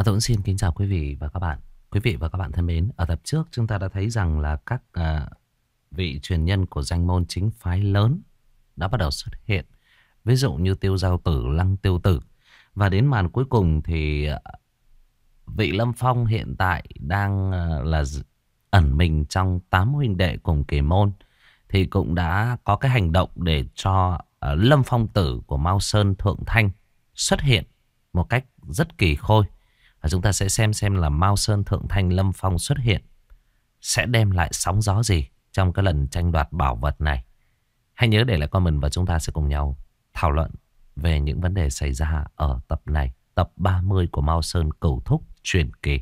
Tôi cũng xin kính chào quý vị và các bạn. Quý vị và các bạn thân mến, ở tập trước chúng ta đã thấy rằng là các vị truyền nhân của danh môn chính phái lớn đã bắt đầu xuất hiện. Ví dụ như Tiêu Giao Tử, Lăng Tiêu Tử. Và đến màn cuối cùng thì vị Lâm Phong hiện tại đang ẩn mình trong 8 huynh đệ cùng kỳ môn. Thì cũng đã có cái hành động để cho Lâm Phong Tử của Mao Sơn Thượng Thanh xuất hiện một cách rất kỳ khôi. Và chúng ta sẽ xem là Mao Sơn Thượng Thanh Lâm Phong xuất hiện sẽ đem lại sóng gió gì trong cái lần tranh đoạt bảo vật này. Hãy nhớ để lại comment và chúng ta sẽ cùng nhau thảo luận về những vấn đề xảy ra ở tập này, tập 30 của Mao Sơn Cửu Thúc truyền kỳ.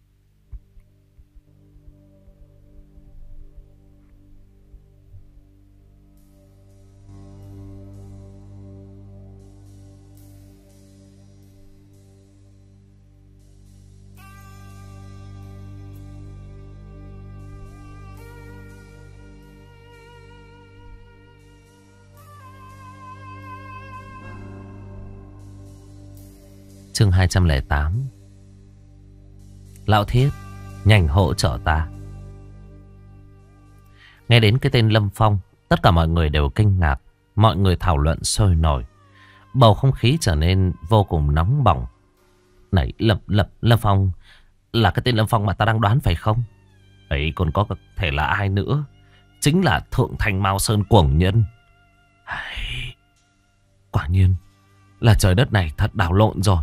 Chương 208. Lão Thiết, nhanh hỗ trợ ta. Nghe đến cái tên Lâm Phong, tất cả mọi người đều kinh ngạc. Mọi người thảo luận sôi nổi. Bầu không khí trở nên vô cùng nóng bỏng. Này, Lâm Phong là cái tên Lâm Phong mà ta đang đoán phải không? Ấy còn có thể là ai nữa? Chính là Thượng Thanh Mao Sơn Cuồng Nhân. Quả nhiên là trời đất này thật đảo lộn rồi.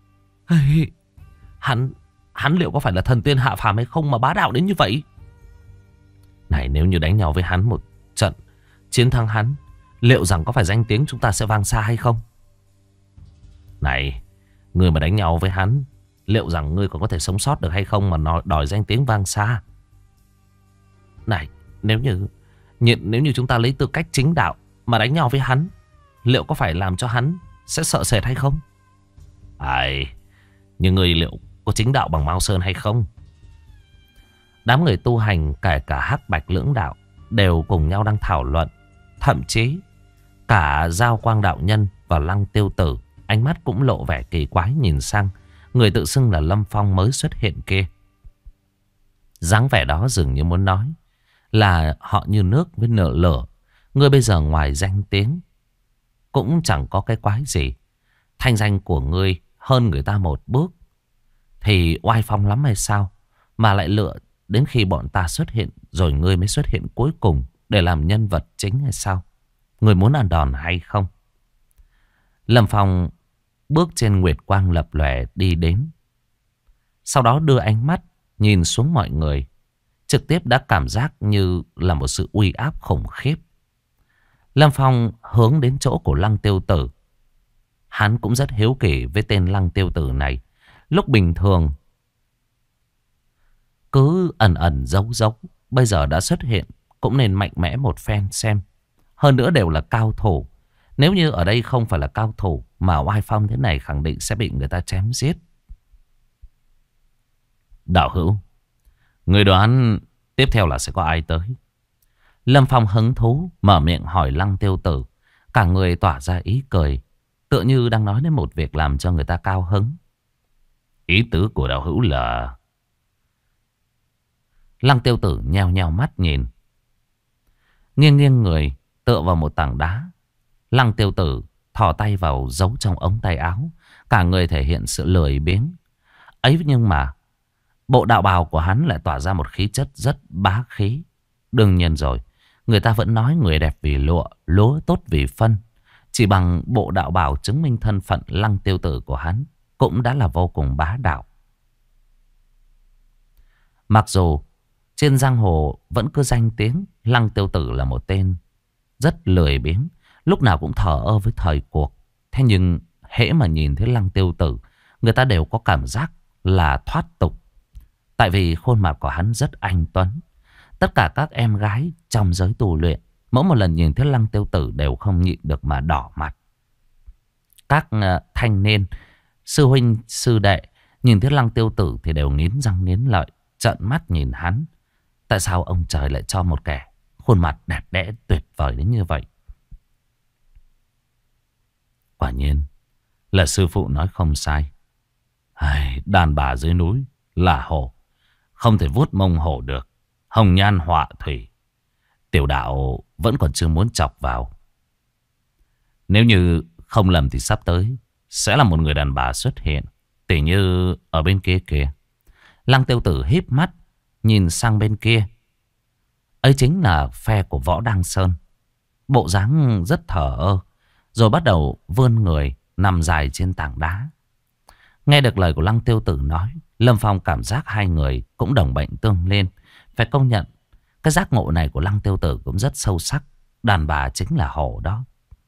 Hắn liệu có phải là thần tiên hạ phàm hay không mà bá đạo đến như vậy? Này, nếu như đánh nhau với hắn một trận, chiến thắng hắn, liệu rằng có phải danh tiếng chúng ta sẽ vang xa hay không? Này, người mà đánh nhau với hắn, liệu rằng ngươi còn có thể sống sót được hay không mà đòi danh tiếng vang xa? Này, nếu như chúng ta lấy tư cách chính đạo mà đánh nhau với hắn, liệu có phải làm cho hắn sẽ sợ sệt hay không? Nhưng người liệu có chính đạo bằng Mao Sơn hay không? Đám người tu hành kể cả Hắc Bạch lưỡng đạo đều cùng nhau đang thảo luận. Thậm chí cả Giao Quang đạo nhân và Lăng Tiêu Tử ánh mắt cũng lộ vẻ kỳ quái nhìn sang người tự xưng là Lâm Phong mới xuất hiện kia. Dáng vẻ đó dường như muốn nói là họ như nước với nợ lửa. Ngươi bây giờ ngoài danh tiếng cũng chẳng có cái quái gì. Thanh danh của ngươi hơn người ta một bước thì oai phong lắm hay sao? Mà lại lựa đến khi bọn ta xuất hiện rồi ngươi mới xuất hiện cuối cùng để làm nhân vật chính hay sao? Ngươi muốn ăn đòn hay không? Lâm Phong bước trên nguyệt quang lập lòe đi đến. Sau đó đưa ánh mắt nhìn xuống mọi người. Trực tiếp đã cảm giác như là một sự uy áp khủng khiếp. Lâm Phong hướng đến chỗ của Lăng Tiêu Tử. Hắn cũng rất hiếu kỳ với tên Lăng Tiêu Tử này. Lúc bình thường cứ ẩn ẩn giấu giấu, bây giờ đã xuất hiện, cũng nên mạnh mẽ một phen xem. Hơn nữa đều là cao thủ. Nếu như ở đây không phải là cao thủ mà oai phong thế này, khẳng định sẽ bị người ta chém giết. Đạo hữu, người đoán tiếp theo là sẽ có ai tới? Lâm Phong hứng thú mở miệng hỏi Lăng Tiêu Tử. Cả người tỏa ra ý cười, tựa như đang nói đến một việc làm cho người ta cao hứng. Ý tứ của đạo hữu là... Lăng Tiêu Tử nheo nheo mắt nhìn, nghiêng nghiêng người tựa vào một tảng đá. Lăng Tiêu Tử thò tay vào giấu trong ống tay áo. Cả người thể hiện sự lười biếng. Ấy nhưng mà bộ đạo bào của hắn lại tỏa ra một khí chất rất bá khí. Đương nhiên rồi, người ta vẫn nói người đẹp vì lụa, lúa tốt vì phân. Chỉ bằng bộ đạo bào chứng minh thân phận Lăng Tiêu Tử của hắn cũng đã là vô cùng bá đạo. Mặc dù trên giang hồ vẫn cứ danh tiếng Lăng Tiêu Tử là một tên rất lười biếng, lúc nào cũng thờ ơ với thời cuộc. Thế nhưng hễ mà nhìn thấy Lăng Tiêu Tử, người ta đều có cảm giác là thoát tục. Tại vì khuôn mặt của hắn rất anh tuấn. Tất cả các em gái trong giới tu luyện, mỗi một lần nhìn thấy Lăng Tiêu Tử đều không nhịn được mà đỏ mặt. Các thanh niên, sư huynh, sư đệ nhìn thấy Lăng Tiêu Tử thì đều nghiến răng nghiến lợi, trợn mắt nhìn hắn. Tại sao ông trời lại cho một kẻ khuôn mặt đẹp đẽ tuyệt vời đến như vậy? Quả nhiên là sư phụ nói không sai. Đàn bà dưới núi là hổ, không thể vuốt mông hổ được. Hồng nhan họa thủy, tiểu đạo vẫn còn chưa muốn chọc vào. Nếu như không lầm thì sắp tới sẽ là một người đàn bà xuất hiện, tỉ như ở bên kia kìa. Lăng Tiêu Tử híp mắt nhìn sang bên kia. Ấy chính là phe của Võ Đăng Sơn. Bộ dáng rất thờ ơ, rồi bắt đầu vươn người nằm dài trên tảng đá. Nghe được lời của Lăng Tiêu Tử nói, Lâm Phong cảm giác hai người cũng đồng bệnh tương lên. Phải công nhận, cái giác ngộ này của Lăng Tiêu Tử cũng rất sâu sắc. Đàn bà chính là hổ đó.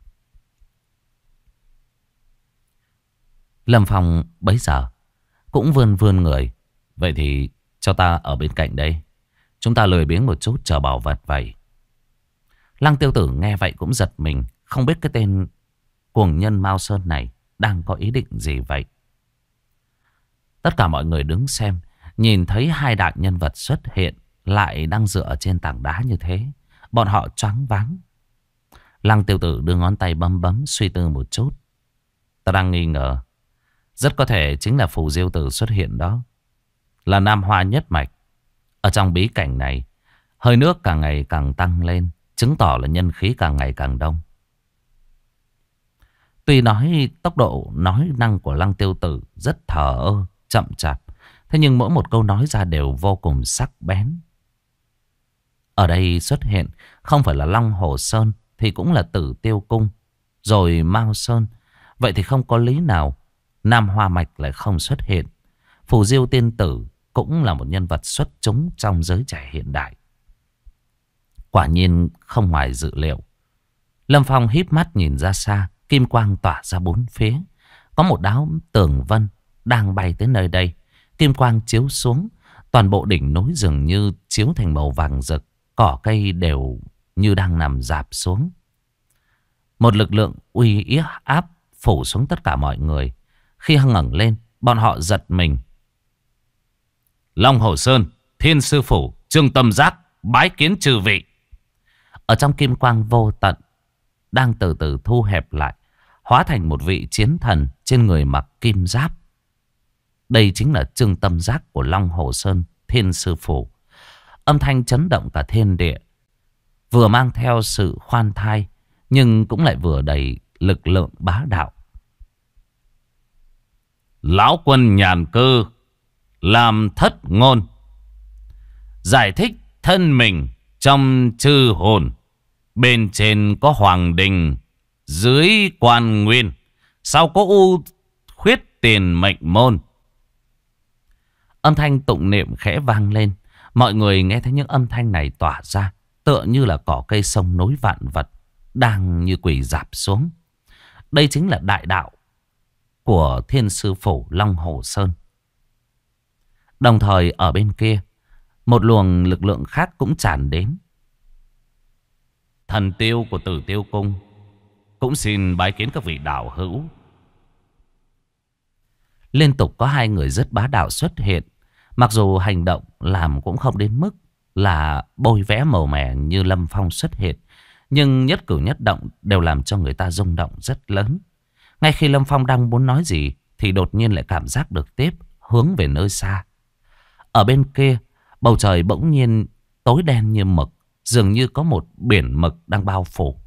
Lâm Phong bấy giờ cũng vươn người. Vậy thì cho ta ở bên cạnh đây. Chúng ta lười biếng một chút chờ bảo vật vậy. Lăng Tiêu Tử nghe vậy cũng giật mình. Không biết cái tên cuồng nhân Mao Sơn này đang có ý định gì vậy. Tất cả mọi người đứng xem, nhìn thấy hai đại nhân vật xuất hiện, lại đang dựa trên tảng đá như thế. Bọn họ choáng váng. Lăng Tiêu Tử đưa ngón tay bấm suy tư một chút. Ta đang nghi ngờ, rất có thể chính là Phù Diêu Tử xuất hiện đó, là Nam Hoa nhất mạch. Ở trong bí cảnh này, hơi nước càng ngày càng tăng lên, chứng tỏ là nhân khí càng ngày càng đông. Tuy nói tốc độ nói năng của Lăng Tiêu Tử rất thờ ơ, chậm chạp, thế nhưng mỗi một câu nói ra đều vô cùng sắc bén. Ở đây xuất hiện không phải là Long Hồ Sơn thì cũng là Tử Tiêu Cung, rồi Mao Sơn. Vậy thì không có lý nào Nam Hoa Mạch lại không xuất hiện. Phù Diêu Tiên Tử cũng là một nhân vật xuất chúng trong giới trẻ hiện đại. Quả nhiên không ngoài dự liệu. Lâm Phong híp mắt nhìn ra xa, kim quang tỏa ra bốn phía. Có một đám tường vân đang bay tới nơi đây. Kim quang chiếu xuống, toàn bộ đỉnh núi dường như chiếu thành màu vàng rực. Cỏ cây đều như đang nằm rạp xuống. Một lực lượng uy yết áp phủ xuống tất cả mọi người. Khi ngẩng lên, bọn họ giật mình. Long Hồ Sơn, Thiên Sư Phủ, Trương Tâm Giác, bái kiến chư vị. Ở trong kim quang vô tận, đang từ từ thu hẹp lại, hóa thành một vị chiến thần trên người mặc kim giáp. Đây chính là Trương Tâm Giác của Long Hồ Sơn, Thiên Sư Phủ. Âm thanh chấn động cả thiên địa, vừa mang theo sự khoan thai, nhưng cũng lại vừa đầy lực lượng bá đạo. Lão quân nhàn cư, làm thất ngôn, giải thích thân mình trong chư hồn. Bên trên có hoàng đình, dưới quan nguyên, sau có u khuyết tiền mệnh môn. Âm thanh tụng niệm khẽ vang lên. Mọi người nghe thấy những âm thanh này tỏa ra, tựa như là cỏ cây sông nối vạn vật đang như quỳ rạp xuống. Đây chính là đại đạo của Thiên Sư Phủ Long Hồ Sơn. Đồng thời ở bên kia, một luồng lực lượng khác cũng tràn đến. Thần tiêu của Tử Tiêu Cung cũng xin bái kiến các vị đạo hữu. Liên tục có hai người rất bá đạo xuất hiện. Mặc dù hành động làm cũng không đến mức là bôi vẽ màu mè như Lâm Phong xuất hiện, nhưng nhất cử nhất động đều làm cho người ta rung động rất lớn. Ngay khi Lâm Phong đang muốn nói gì thì đột nhiên lại cảm giác được tiếp hướng về nơi xa. Ở bên kia, bầu trời bỗng nhiên tối đen như mực, dường như có một biển mực đang bao phủ.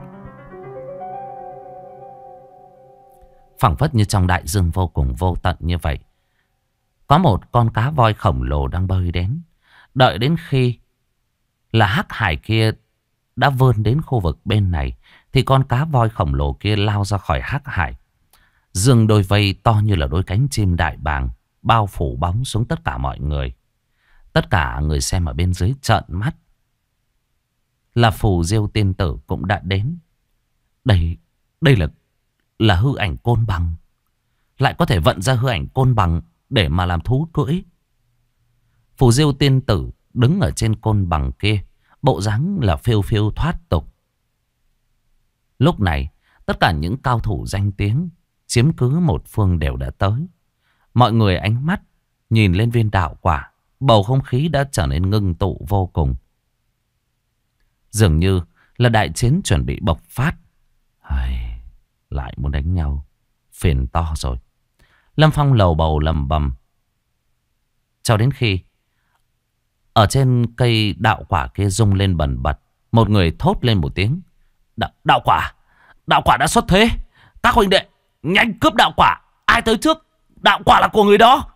Phảng phất như trong đại dương vô cùng vô tận như vậy. Có một con cá voi khổng lồ đang bơi đến. Đợi đến khi là hắc hải kia đã vươn đến khu vực bên này, thì con cá voi khổng lồ kia lao ra khỏi hắc hải, dương đôi vây to như là đôi cánh chim đại bàng, bao phủ bóng xuống tất cả mọi người. Tất cả người xem ở bên dưới trợn mắt. Là Phù Diêu Tiên Tử cũng đã đến. Đây là hư ảnh côn bằng. Lại có thể vận ra hư ảnh côn bằng để mà làm thú cưỡi. Phù Diêu Tiên Tử đứng ở trên côn bằng kia, bộ dáng là phiêu phiêu thoát tục. Lúc này, tất cả những cao thủ danh tiếng chiếm cứ một phương đều đã tới. Mọi người ánh mắt nhìn lên viên đạo quả, bầu không khí đã trở nên ngưng tụ vô cùng. Dường như là đại chiến chuẩn bị bộc phát. Lại muốn đánh nhau, phiền to rồi. Lâm Phong lầu bầu lầm bầm. Cho đến khi ở trên cây đạo quả kia rung lên bần bật. Một người thốt lên một tiếng. Đạo quả! Đạo quả đã xuất thế! Các huynh đệ, nhanh cướp đạo quả! Ai tới trước? Đạo quả là của người đó!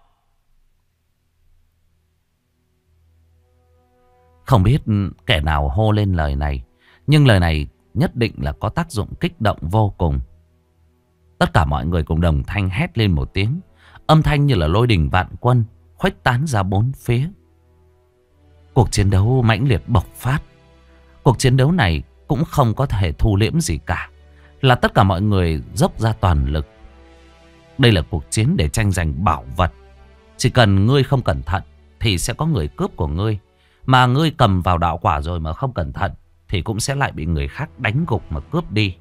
Không biết kẻ nào hô lên lời này, nhưng lời này nhất định là có tác dụng kích động vô cùng. Tất cả mọi người cùng đồng thanh hét lên một tiếng. Âm thanh như là lôi đình vạn quân, khuếch tán ra bốn phía. Cuộc chiến đấu mãnh liệt bộc phát. Cuộc chiến đấu này cũng không có thể thu liễm gì cả, là tất cả mọi người dốc ra toàn lực. Đây là cuộc chiến để tranh giành bảo vật. Chỉ cần ngươi không cẩn thận thì sẽ có người cướp của ngươi. Mà ngươi cầm vào đạo quả rồi mà không cẩn thận thì cũng sẽ lại bị người khác đánh gục mà cướp đi.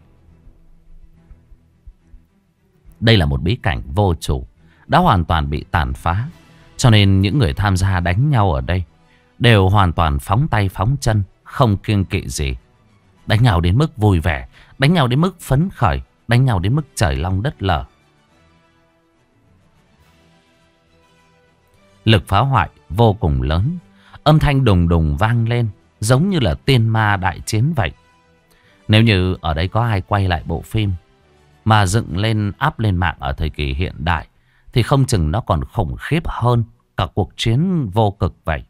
Đây là một bí cảnh vô chủ, đã hoàn toàn bị tàn phá. Cho nên những người tham gia đánh nhau ở đây đều hoàn toàn phóng tay phóng chân, không kiêng kỵ gì. Đánh nhau đến mức vui vẻ, đánh nhau đến mức phấn khởi, đánh nhau đến mức trời long đất lở. Lực phá hoại vô cùng lớn. Âm thanh đùng đùng vang lên, giống như là tiên ma đại chiến vậy. Nếu như ở đây có ai quay lại bộ phim mà dựng lên áp lên mạng ở thời kỳ hiện đại thì không chừng nó còn khủng khiếp hơn cả cuộc chiến vô cực vậy.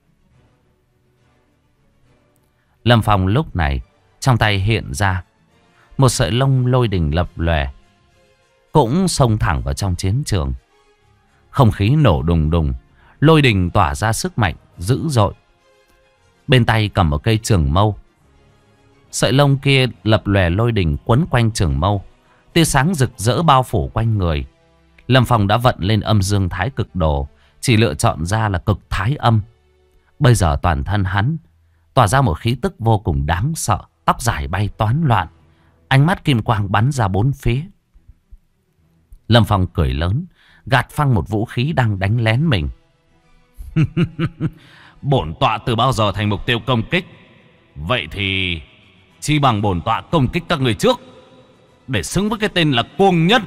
Lâm Phong lúc này trong tay hiện ra một sợi lông lôi đình lập lòe, cũng xông thẳng vào trong chiến trường. Không khí nổ đùng đùng, lôi đình tỏa ra sức mạnh dữ dội. Bên tay cầm một cây trường mâu. Sợi lông kia lập lòe lôi đình quấn quanh trường mâu, tia sáng rực rỡ bao phủ quanh người. Lâm Phong đã vận lên âm dương thái cực đồ, chỉ lựa chọn ra là cực thái âm. Bây giờ toàn thân hắn tỏa ra một khí tức vô cùng đáng sợ. Tóc dài bay toán loạn, ánh mắt kim quang bắn ra bốn phía. Lâm Phong cười lớn, gạt phăng một vũ khí đang đánh lén mình. Bổn tọa từ bao giờ thành mục tiêu công kích? Vậy thì chi bằng bổn tọa công kích các người trước, để xứng với cái tên là cuồng nhân.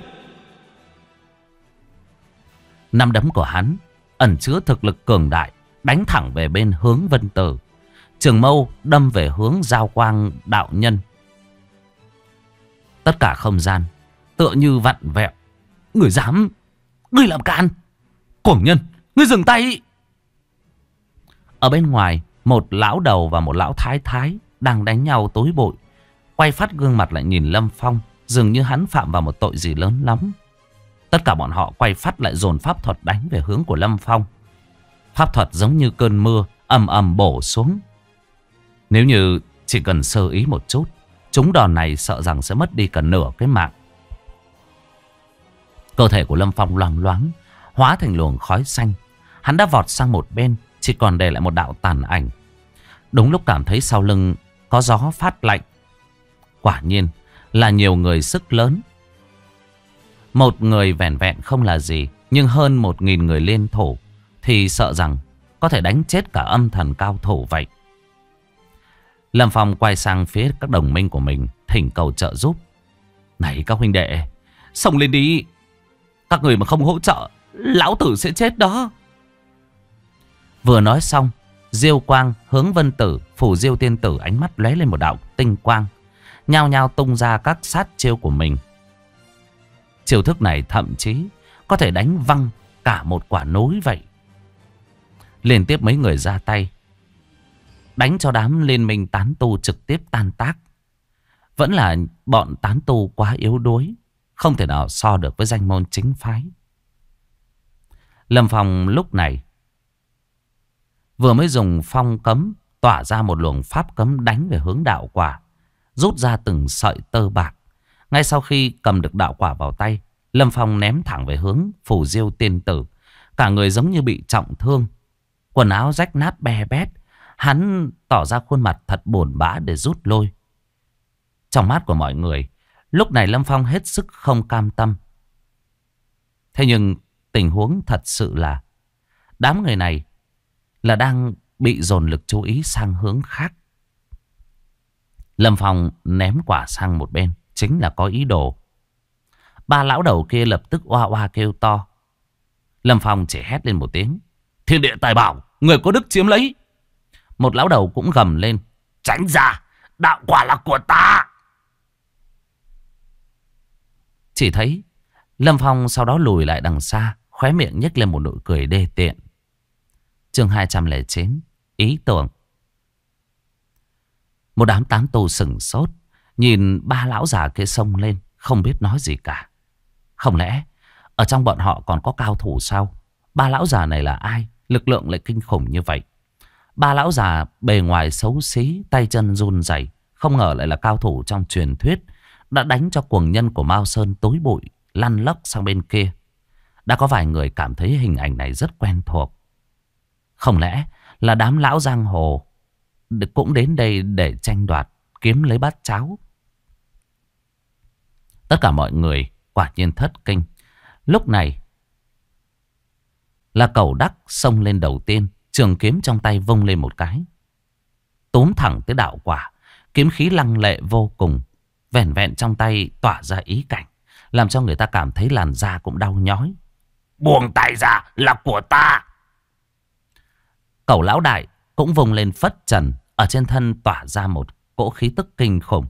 Nắm đấm của hắn ẩn chứa thực lực cường đại, đánh thẳng về bên hướng Vân Tử. Trường mâu đâm về hướng Giao Quang đạo nhân. Tất cả không gian tựa như vặn vẹo. Ngươi dám, ngươi làm can! Cuồng nhân, ngươi dừng tay! Ở bên ngoài, một lão đầu và một lão thái thái đang đánh nhau tối bụi. Quay phát gương mặt lại nhìn Lâm Phong, dường như hắn phạm vào một tội gì lớn lắm. Tất cả bọn họ quay phát lại dồn pháp thuật đánh về hướng của Lâm Phong. Pháp thuật giống như cơn mưa ầm ầm bổ xuống. Nếu như chỉ cần sơ ý một chút, chúng đòn này sợ rằng sẽ mất đi cả nửa cái mạng. Cơ thể của Lâm Phong loang loáng, hóa thành luồng khói xanh. Hắn đã vọt sang một bên, chỉ còn để lại một đạo tàn ảnh. Đúng lúc cảm thấy sau lưng có gió phát lạnh. Quả nhiên là nhiều người sức lớn. Một người vẻn vẹn không là gì, nhưng hơn 1000 người liên thủ thì sợ rằng có thể đánh chết cả âm thần cao thủ vậy. Lâm Phong quay sang phía các đồng minh của mình, thỉnh cầu trợ giúp. Này các huynh đệ, xông lên đi! Các người mà không hỗ trợ, lão tử sẽ chết đó! Vừa nói xong, Diêu Quang, Hướng Vân Tử, Phù Diêu Tiên Tử ánh mắt lóe lên một đạo tinh quang, nhao nhao tung ra các sát chiêu của mình. Chiêu thức này thậm chí có thể đánh văng cả một quả núi vậy. Liên tiếp mấy người ra tay, đánh cho đám liên minh tán tu trực tiếp tan tác. Vẫn là bọn tán tu quá yếu đuối, không thể nào so được với danh môn chính phái. Lâm Phong lúc này vừa mới dùng phong cấm tỏa ra một luồng pháp cấm đánh về hướng đạo quả, rút ra từng sợi tơ bạc. Ngay sau khi cầm được đạo quả vào tay, Lâm Phong ném thẳng về hướng Phù Diêu Tiên Tử. Cả người giống như bị trọng thương, quần áo rách nát be bét. Hắn tỏ ra khuôn mặt thật buồn bã để rút lui. Trong mắt của mọi người, lúc này Lâm Phong hết sức không cam tâm. Thế nhưng tình huống thật sự là đám người này là đang bị dồn lực chú ý sang hướng khác. Lâm Phong ném quả sang một bên, chính là có ý đồ. Ba lão đầu kia lập tức oa oa kêu to. Lâm Phong chỉ hét lên một tiếng. Thiên địa tài bảo, người có đức chiếm lấy. Một lão đầu cũng gầm lên. Tránh ra, đạo quả là của ta. Chỉ thấy Lâm Phong sau đó lùi lại đằng xa, khóe miệng nhếch lên một nụ cười đê tiện. Chương 209. Ý tưởng. Một đám tán tu sửng sốt, nhìn ba lão già kia xông lên, không biết nói gì cả. Không lẽ ở trong bọn họ còn có cao thủ sao? Ba lão già này là ai? Lực lượng lại kinh khủng như vậy. Ba lão già bề ngoài xấu xí, tay chân run rẩy, không ngờ lại là cao thủ trong truyền thuyết, đã đánh cho cuồng nhân của Mao Sơn tối bụi lăn lóc sang bên kia. Đã có vài người cảm thấy hình ảnh này rất quen thuộc. Không lẽ là đám lão giang hồ cũng đến đây để tranh đoạt, kiếm lấy bát cháo? Tất cả mọi người quả nhiên thất kinh. Lúc này là Cẩu Đắc xông lên đầu tiên, trường kiếm trong tay vung lên một cái, túm thẳng tới đạo quả. Kiếm khí lăng lệ vô cùng, vẻn vẹn trong tay tỏa ra ý cảnh, làm cho người ta cảm thấy làn da cũng đau nhói. Buông tay ra, là của ta. Cẩu lão đại cũng vùng lên phất trần, ở trên thân tỏa ra một cỗ khí tức kinh khủng.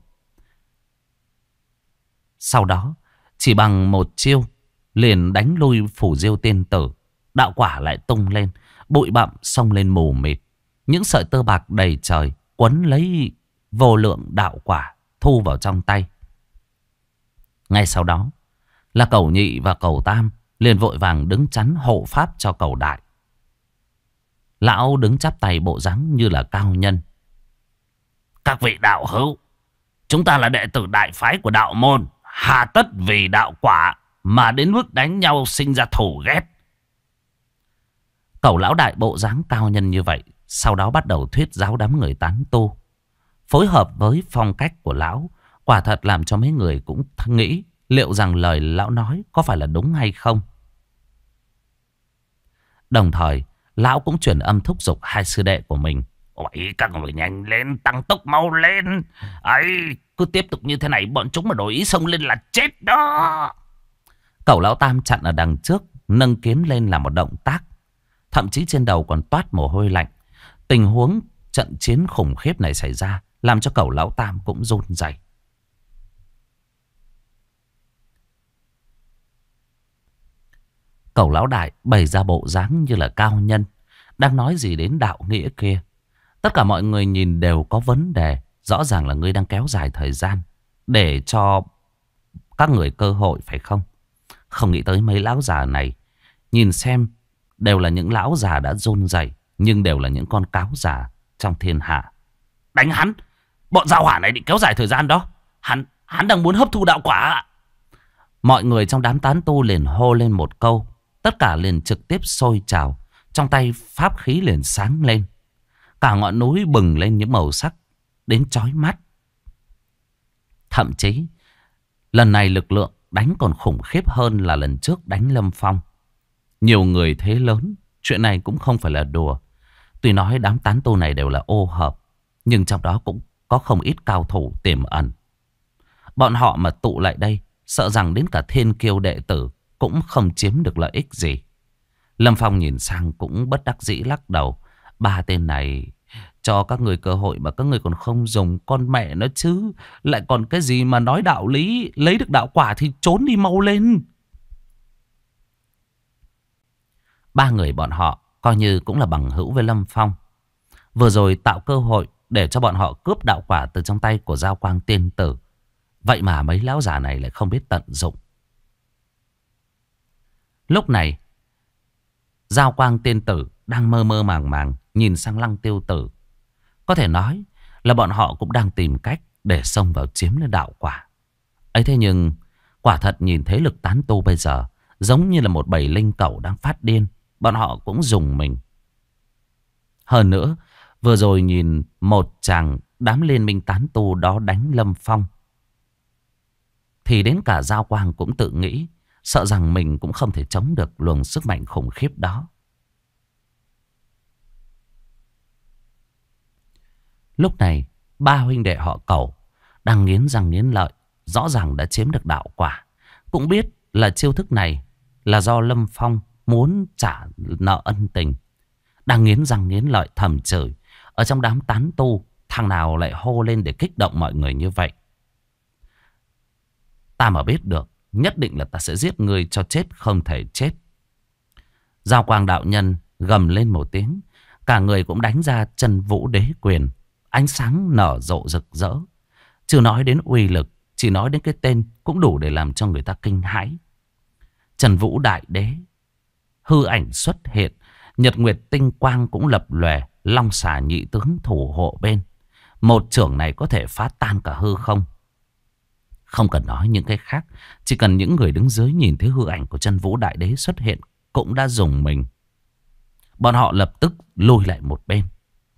Sau đó chỉ bằng một chiêu liền đánh lui Phủ Diêu tiên tử. Đạo quả lại tung lên, bụi bặm xông lên mù mịt. Những sợi tơ bạc đầy trời quấn lấy vô lượng đạo quả, thu vào trong tay. Ngay sau đó là Cẩu Nhị và Cẩu Tam liền vội vàng đứng chắn hộ pháp cho Cẩu Đại. Lão đứng chắp tay bộ dáng như là cao nhân. Các vị đạo hữu, chúng ta là đệ tử đại phái của đạo môn, hà tất vì đạo quả mà đến mức đánh nhau sinh ra thù ghét. Cẩu lão đại bộ dáng cao nhân như vậy, sau đó bắt đầu thuyết giáo đám người tán tu. Phối hợp với phong cách của lão, quả thật làm cho mấy người cũng nghĩ liệu rằng lời lão nói có phải là đúng hay không. Đồng thời lão cũng truyền âm thúc giục hai sư đệ của mình. Ôi, các người nhanh lên, tăng tốc mau lên. Ấy, cứ tiếp tục như thế này bọn chúng mà đổi ý xông lên là chết đó. Cẩu lão Tam chặn ở đằng trước, nâng kiếm lên làm một động tác, thậm chí trên đầu còn toát mồ hôi lạnh. Tình huống trận chiến khủng khiếp này xảy ra làm cho Cẩu lão Tam cũng run rẩy. Cẩu lão đại bày ra bộ dáng như là cao nhân, đang nói gì đến đạo nghĩa kia. Tất cả mọi người nhìn đều có vấn đề. Rõ ràng là ngươi đang kéo dài thời gian để cho các người cơ hội, phải không? Không nghĩ tới mấy lão già này, nhìn xem đều là những lão già đã run rẩy, nhưng đều là những con cáo già trong thiên hạ. Đánh hắn! Bọn giao hỏa này định kéo dài thời gian đó. Hắn đang muốn hấp thu đạo quả. Mọi người trong đám tán tu liền hô lên một câu. Tất cả liền trực tiếp sôi trào. Trong tay pháp khí liền sáng lên. Cả ngọn núi bừng lên những màu sắc đến chói mắt. Thậm chí lần này lực lượng đánh còn khủng khiếp hơn là lần trước đánh Lâm Phong. Nhiều người thế lớn, chuyện này cũng không phải là đùa. Tuy nói đám tán tu này đều là ô hợp, nhưng trong đó cũng có không ít cao thủ tiềm ẩn. Bọn họ mà tụ lại đây, sợ rằng đến cả thiên kiêu đệ tử cũng không chiếm được lợi ích gì. Lâm Phong nhìn sang cũng bất đắc dĩ lắc đầu. Ba tên này cho các người cơ hội mà các người còn không dùng, con mẹ nó chứ. Lại còn cái gì mà nói đạo lý, lấy được đạo quả thì trốn đi mau lên. Ba người bọn họ coi như cũng là bằng hữu với Lâm Phong. Vừa rồi tạo cơ hội để cho bọn họ cướp đạo quả từ trong tay của Giao Quang tiên tử. Vậy mà mấy lão già này lại không biết tận dụng. Lúc này Giao Quang tiên tử đang mơ mơ màng màng nhìn sang Lăng Tiêu Tử. Có thể nói là bọn họ cũng đang tìm cách để xông vào chiếm lấy đạo quả. Ấy thế nhưng quả thật nhìn thế lực tán tu bây giờ giống như là một bầy linh cẩu đang phát điên. Bọn họ cũng dùng mình. Hơn nữa, vừa rồi nhìn một chàng đám liên minh tán tu đó đánh Lâm Phong, thì đến cả Giao Quang cũng tự nghĩ, sợ rằng mình cũng không thể chống được luồng sức mạnh khủng khiếp đó. Lúc này, ba huynh đệ họ Cẩu đang nghiến răng nghiến lợi, rõ ràng đã chiếm được đạo quả. Cũng biết là chiêu thức này là do Lâm Phong muốn trả nợ ân tình. Đang nghiến răng nghiến lợi thầm chửi. Ở trong đám tán tu, thằng nào lại hô lên để kích động mọi người như vậy? Ta mà biết được, nhất định là ta sẽ giết ngươi cho chết không thể chết. Giao Quang đạo nhân gầm lên một tiếng. Cả người cũng đánh ra chân vũ đế quyền. Ánh sáng nở rộ rực rỡ. Chưa nói đến uy lực, chỉ nói đến cái tên cũng đủ để làm cho người ta kinh hãi. Trần Vũ Đại Đế. Hư ảnh xuất hiện. Nhật Nguyệt tinh quang cũng lập lòe. Long xà nhị tướng thủ hộ bên. Một chưởng này có thể phá tan cả hư không. Không cần nói những cái khác. Chỉ cần những người đứng dưới nhìn thấy hư ảnh của Trần Vũ Đại Đế xuất hiện cũng đã rùng mình. Bọn họ lập tức lùi lại một bên.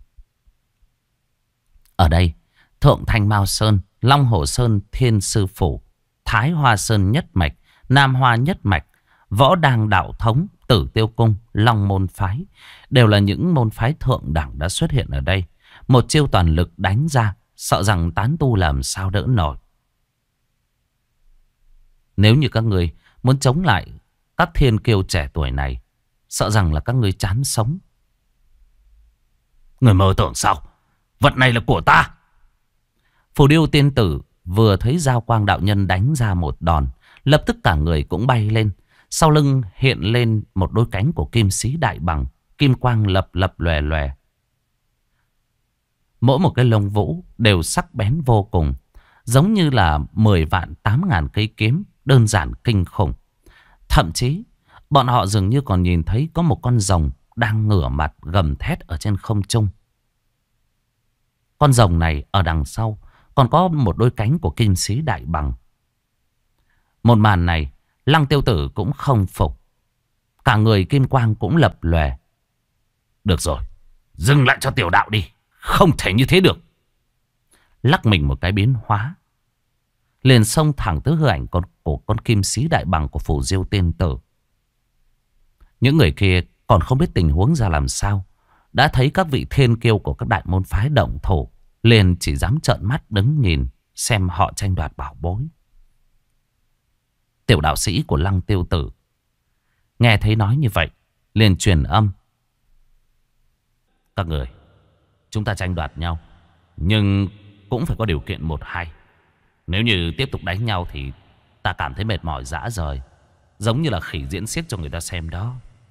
Ở đây, Thượng Thanh Mao Sơn, Long Hồ Sơn Thiên Sư Phủ, Thái Hoa Sơn Nhất Mạch, Nam Hoa Nhất Mạch, Võ Đàng Đạo Thống, Tử Tiêu Cung, Long Môn Phái đều là những môn phái thượng đẳng đã xuất hiện ở đây. Một chiêu toàn lực đánh ra, sợ rằng tán tu làm sao đỡ nổi. Nếu như các người muốn chống lại các thiên kiêu trẻ tuổi này, sợ rằng là các người chán sống. Người mơ tưởng sao? Vật này là của ta. Phù Điêu tiên tử vừa thấy Giao Quang đạo nhân đánh ra một đòn, lập tức cả người cũng bay lên. Sau lưng hiện lên một đôi cánh của kim sĩ đại bằng, kim quang lập lập lòe lòe. Mỗi một cái lông vũ đều sắc bén vô cùng, giống như là 10 vạn 8 ngàn cây kiếm, đơn giản kinh khủng. Thậm chí bọn họ dường như còn nhìn thấy có một con rồng đang ngửa mặt gầm thét ở trên không trung. Con rồng này ở đằng sau còn có một đôi cánh của kim sĩ đại bằng. Một màn này Lăng Tiêu Tử cũng không phục. Cả người kim quang cũng lập lòe. Được rồi, dừng lại cho tiểu đạo đi. Không thể như thế được. Lắc mình một cái biến hóa, liền xông thẳng tới hư ảnh của con kim sĩ đại bằng của Phù Diêu tiên tử. Những người kia còn không biết tình huống ra làm sao, đã thấy các vị thiên kiêu của các đại môn phái động thủ, liền chỉ dám trợn mắt đứng nhìn xem họ tranh đoạt bảo bối. Tiểu đạo sĩ của Lăng Tiêu Tử nghe thấy nói như vậy, liền truyền âm. Các người, chúng ta tranh đoạt nhau, nhưng cũng phải có điều kiện một hai. Nếu như tiếp tục đánh nhau thì ta cảm thấy mệt mỏi rã rời, giống như là khỉ diễn xiếc cho người ta xem đó.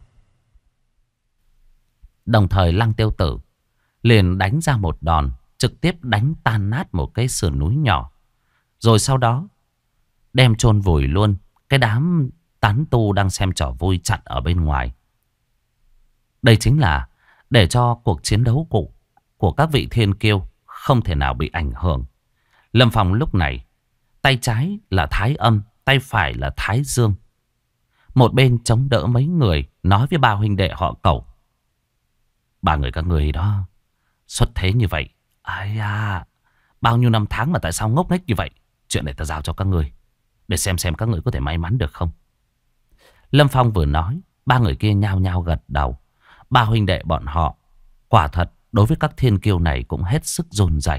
Đồng thời Lăng Tiêu Tử liền đánh ra một đòn, trực tiếp đánh tan nát một cái sườn núi nhỏ. Rồi sau đó đem chôn vùi luôn cái đám tán tu đang xem trò vui chặn ở bên ngoài. Đây chính là để cho cuộc chiến đấu của các vị thiên kiêu không thể nào bị ảnh hưởng. Lâm Phong lúc này, tay trái là Thái Âm, tay phải là Thái Dương. Một bên chống đỡ mấy người, nói với ba huynh đệ họ Cẩu. Ba người các người đó xuất thế như vậy, ai à, bao nhiêu năm tháng mà tại sao ngốc nghếch như vậy? Chuyện này ta giao cho các người, để xem các người có thể may mắn được không. Lâm Phong vừa nói, ba người kia nhao nhao gật đầu. Ba huynh đệ bọn họ quả thật đối với các thiên kiêu này cũng hết sức run rẩy.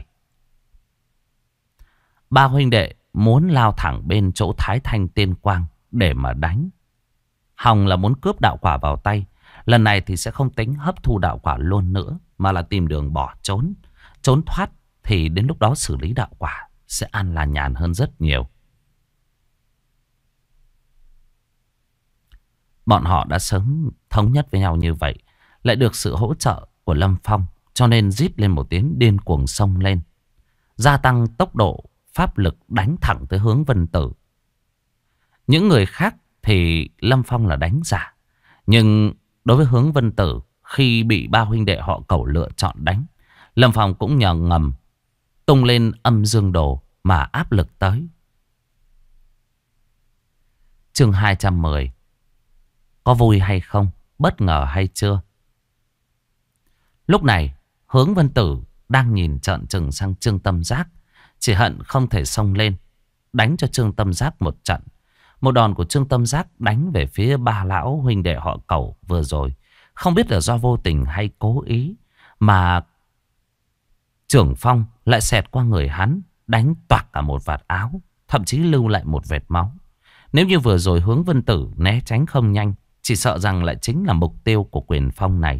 Ba huynh đệ muốn lao thẳng bên chỗ Thái Thanh Tiên Quang để mà đánh. Hồng là muốn cướp đạo quả vào tay. Lần này thì sẽ không tính hấp thu đạo quả luôn nữa, mà là tìm đường bỏ trốn. Trốn thoát thì đến lúc đó xử lý đạo quả sẽ an là nhàn hơn rất nhiều. Bọn họ đã sớm thống nhất với nhau như vậy, lại được sự hỗ trợ của Lâm Phong, cho nên rít lên một tiếng điên cuồng xông lên, gia tăng tốc độ pháp lực đánh thẳng tới hướng Vân Tử. Những người khác thì Lâm Phong là đánh giả, nhưng đối với hướng Vân Tử, khi bị ba huynh đệ họ Cẩu lựa chọn đánh, Lâm Phong cũng nhờ ngầm tung lên âm dương đồ mà áp lực tới. Chương 210. Có vui hay không? Bất ngờ hay chưa? Lúc này hướng Vân Tử đang nhìn trợn trừng sang Trương Tâm Giác, chỉ hận không thể xông lên đánh cho Trương Tâm Giác một trận. Một đòn của Trương Tâm Giác đánh về phía ba lão huynh đệ họ Cẩu vừa rồi, không biết là do vô tình hay cố ý, mà Trưởng Phong lại xẹt qua người hắn, đánh toạc cả một vạt áo, thậm chí lưu lại một vệt máu. Nếu như vừa rồi hướng Vân Tử né tránh không nhanh, chỉ sợ rằng lại chính là mục tiêu của quyền phong này.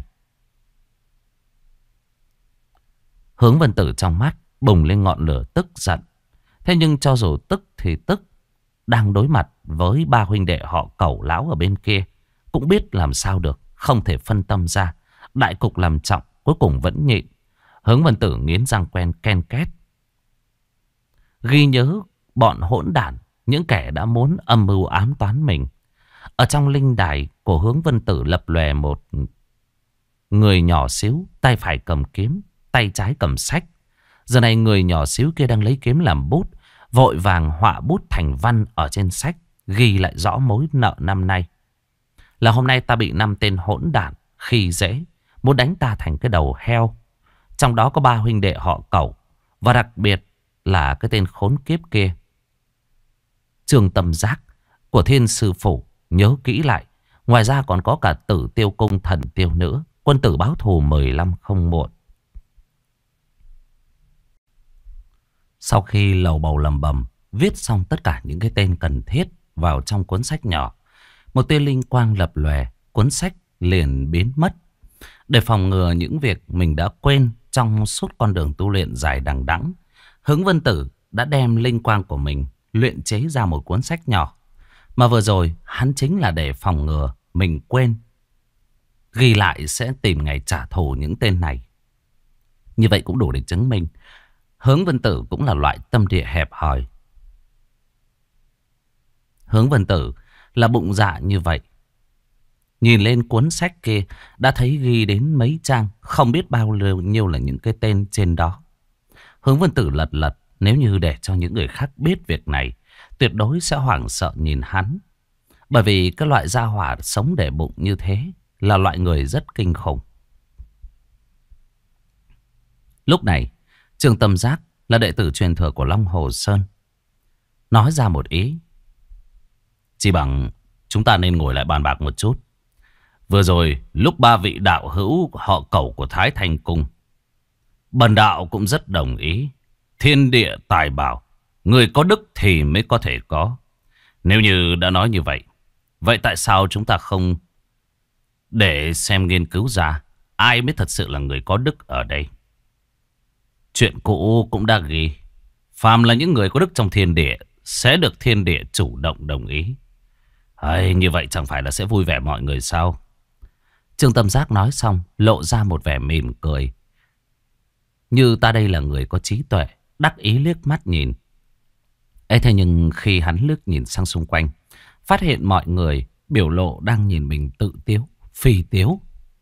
Hướng Vân Tử trong mắt bùng lên ngọn lửa tức giận. Thế nhưng cho dù tức thì tức, đang đối mặt với ba huynh đệ họ Cẩu Lão ở bên kia, cũng biết làm sao được, không thể phân tâm ra. Đại cục làm trọng, cuối cùng vẫn nhịn. Hướng Vân Tử nghiến răng ken két. Ghi nhớ bọn hỗn đản, những kẻ đã muốn âm mưu ám toán mình. Ở trong linh đài của Hướng Vân Tử lập lòe một người nhỏ xíu, tay phải cầm kiếm, tay trái cầm sách. Giờ này người nhỏ xíu kia đang lấy kiếm làm bút, vội vàng họa bút thành văn ở trên sách, ghi lại rõ mối nợ năm nay. Là hôm nay ta bị 5 tên hỗn đản khi dễ, muốn đánh ta thành cái đầu heo. Trong đó có 3 huynh đệ họ Cẩu, và đặc biệt là cái tên khốn kiếp kia, Trương Tâm Giác của Thiên Sư Phủ. Nhớ kỹ lại. Ngoài ra còn có cả Tử Tiêu Cung thần tiêu nữa. Quân tử báo thù 15 không muộn. Sau khi lầu bầu lầm bầm viết xong tất cả những cái tên cần thiết vào trong cuốn sách nhỏ, một tia linh quang lập lòe, cuốn sách liền biến mất. Để phòng ngừa những việc mình đã quên trong suốt con đường tu luyện dài đằng đẵng, Hướng Vân Tử đã đem linh quang của mình luyện chế ra một cuốn sách nhỏ. Mà vừa rồi hắn chính là để phòng ngừa mình quên, ghi lại sẽ tìm ngày trả thù những tên này. Như vậy cũng đủ để chứng minh Hướng Vân Tử cũng là loại tâm địa hẹp hòi. Hướng Vân Tử là bụng dạ như vậy. Nhìn lên cuốn sách kia đã thấy ghi đến mấy trang, không biết bao nhiêu là những cái tên trên đó. Hướng Vân Tử lật lật, nếu như để cho những người khác biết việc này, tuyệt đối sẽ hoảng sợ nhìn hắn. Bởi vì cái loại gia hỏa sống để bụng như thế là loại người rất kinh khủng. Lúc này, Trương Tâm Giác là đệ tử truyền thừa của Long Hồ Sơn, nói ra một ý. Chỉ bằng chúng ta nên ngồi lại bàn bạc một chút. Vừa rồi lúc 3 vị đạo hữu họ Cẩu của Thái Thanh Cung, bần đạo cũng rất đồng ý. Thiên địa tài bảo, người có đức thì mới có thể có. Nếu như đã nói như vậy, vậy tại sao chúng ta không để xem nghiên cứu ra ai mới thật sự là người có đức ở đây? Chuyện cũ cũng đã ghi, phàm là những người có đức trong thiên địa sẽ được thiên địa chủ động đồng ý. Như vậy chẳng phải là sẽ vui vẻ mọi người sao? Trương Tâm Giác nói xong lộ ra một vẻ mỉm cười, như ta đây là người có trí tuệ, đắc ý liếc mắt nhìn. Thế nhưng khi hắn liếc nhìn sang xung quanh, phát hiện mọi người biểu lộ đang nhìn mình tự tiếu, phi tiếu.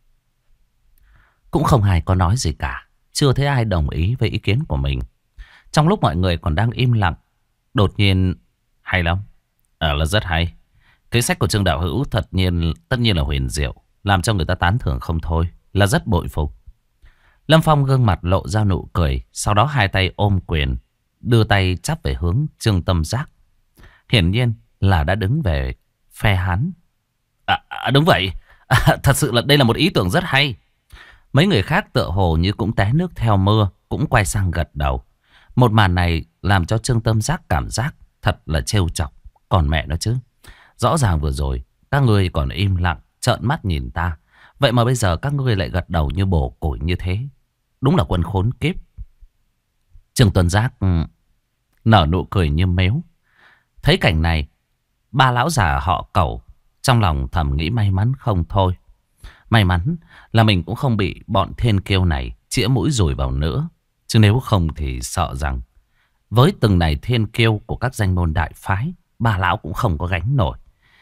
Cũng không ai có nói gì cả, chưa thấy ai đồng ý với ý kiến của mình. Trong lúc mọi người còn đang im lặng, đột nhiên, hay lắm, là rất hay. Cái sách của Trương đạo hữu tất nhiên là huyền diệu, làm cho người ta tán thưởng không thôi, là rất bội phục. Lâm Phong gương mặt lộ ra nụ cười, sau đó hai tay ôm quyền, đưa tay chắp về hướng Trương Tâm Giác. Hiển nhiên là đã đứng về phe hắn. Đúng vậy, thật sự là đây là một ý tưởng rất hay. Mấy người khác tựa hồ như cũng té nước theo mưa, cũng quay sang gật đầu. Một màn này làm cho Trương Tâm Giác cảm giác thật là trêu chọc. Còn mẹ nó chứ, rõ ràng vừa rồi các ngươi còn im lặng trợn mắt nhìn ta, vậy mà bây giờ các ngươi lại gật đầu như bổ củi như thế. Đúng là quân khốn kiếp. Trương Tâm Giác nở nụ cười như mếu. Thấy cảnh này, ba lão già họ Cẩu trong lòng thầm nghĩ may mắn không thôi. May mắn là mình cũng không bị bọn thiên kiêu này chĩa mũi dùi vào nữa. Chứ nếu không thì sợ rằng với từng này thiên kiêu của các danh môn đại phái, ba lão cũng không có gánh nổi.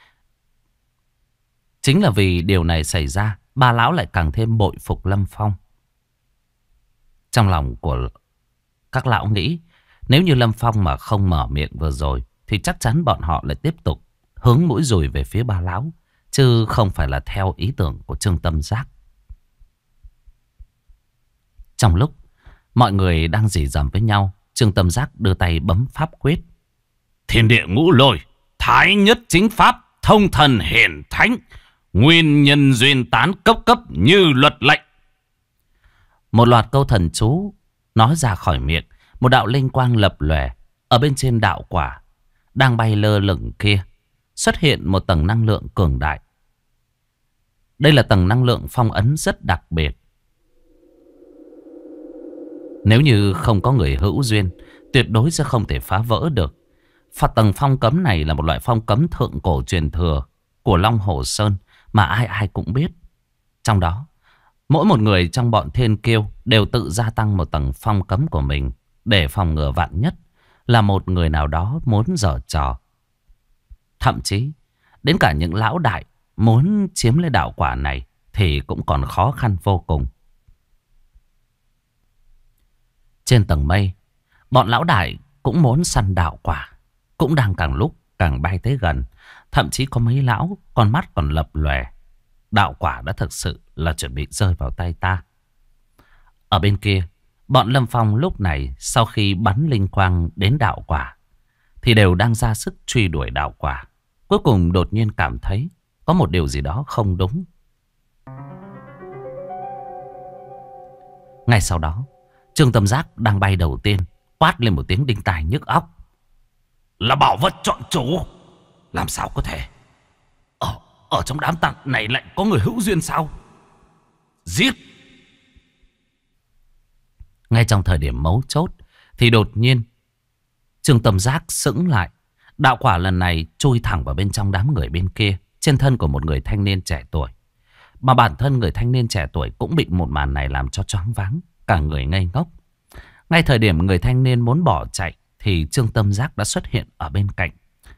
Chính là vì điều này xảy ra, ba lão lại càng thêm bội phục Lâm Phong. Trong lòng của các lão nghĩ, nếu như Lâm Phong mà không mở miệng vừa rồi, thì chắc chắn bọn họ lại tiếp tục hướng mũi dùi về phía ba lão, chứ không phải là theo ý tưởng của Trương Tâm Giác. Trong lúc mọi người đang rỉ rầm với nhau, Trương Tâm Giác đưa tay bấm pháp quyết. Thiên địa ngũ lôi, thái nhất chính pháp, thông thần hiển thánh, nguyên nhân duyên tán cấp cấp như luật lệnh. Một loạt câu thần chú nói ra khỏi miệng, một đạo linh quang lập lòe. Ở bên trên đạo quả đang bay lơ lửng kia xuất hiện một tầng năng lượng cường đại. Đây là tầng năng lượng phong ấn rất đặc biệt. Nếu như không có người hữu duyên, tuyệt đối sẽ không thể phá vỡ được. Tầng phong cấm này là một loại phong cấm thượng cổ truyền thừa của Long Hồ Sơn mà ai ai cũng biết. Trong đó, mỗi một người trong bọn thiên kiêu đều tự gia tăng một tầng phong cấm của mình để phòng ngừa vạn nhất là một người nào đó muốn giở trò. Thậm chí, đến cả những lão đại muốn chiếm lấy đạo quả này thì cũng còn khó khăn vô cùng. Trên tầng mây, bọn lão đại cũng muốn săn đạo quả, cũng đang càng lúc càng bay tới gần. Thậm chí có mấy lão con mắt còn lập lòe. Đạo quả đã thực sự là chuẩn bị rơi vào tay ta. Ở bên kia, bọn Lâm Phong lúc này sau khi bắn linh quang đến đạo quả thì đều đang ra sức truy đuổi đạo quả. Cuối cùng đột nhiên cảm thấy có một điều gì đó không đúng. Ngay sau đó, Trương Tâm Giác đang bay đầu tiên quát lên một tiếng đinh tai nhức óc. Là bảo vật chọn chủ? Làm sao có thể? Ở trong đám tặng này lại có người hữu duyên sao? Giết! Ngay trong thời điểm mấu chốt thì đột nhiên Trương Tâm Giác sững lại. Đạo quả lần này chui thẳng vào bên trong đám người bên kia, trên thân của một người thanh niên trẻ tuổi. Mà bản thân người thanh niên trẻ tuổi cũng bị một màn này làm cho choáng váng, cả người ngây ngốc. Ngay thời điểm người thanh niên muốn bỏ chạy thì Trương Tâm Giác đã xuất hiện ở bên cạnh.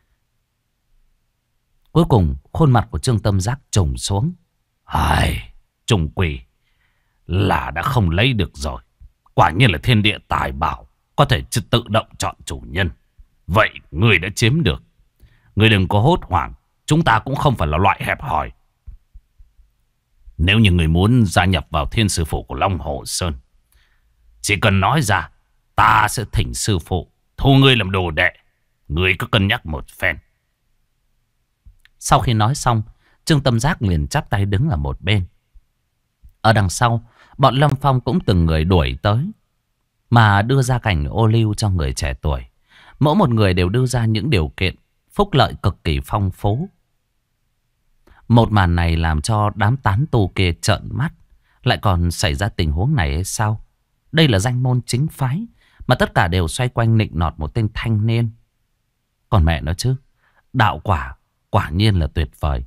Cuối cùng khuôn mặt của Trương Tâm Giác trùng xuống. Ai, trùng quỷ là đã không lấy được rồi. Quả nhiên là thiên địa tài bảo, có thể tự động chọn chủ nhân. Vậy người đã chiếm được. Người đừng có hốt hoảng, chúng ta cũng không phải là loại hẹp hòi. Nếu như người muốn gia nhập vào thiên sư phụ của Long Hồ Sơn, chỉ cần nói ra, ta sẽ thỉnh sư phụ thu ngươi làm đồ đệ. Ngươi cứ cân nhắc một phen. Sau khi nói xong, Trương Tâm Giác liền chắp tay đứng ở một bên. Ở đằng sau, bọn Lâm Phong cũng từng người đuổi tới, mà đưa ra cảnh ô liu cho người trẻ tuổi. Mỗi một người đều đưa ra những điều kiện phúc lợi cực kỳ phong phú. Một màn này làm cho đám tán tu kia trợn mắt. Lại còn xảy ra tình huống này hay sao? Đây là danh môn chính phái, mà tất cả đều xoay quanh nịnh nọt một tên thanh niên. Còn mẹ nó chứ, đạo quả quả nhiên là tuyệt vời.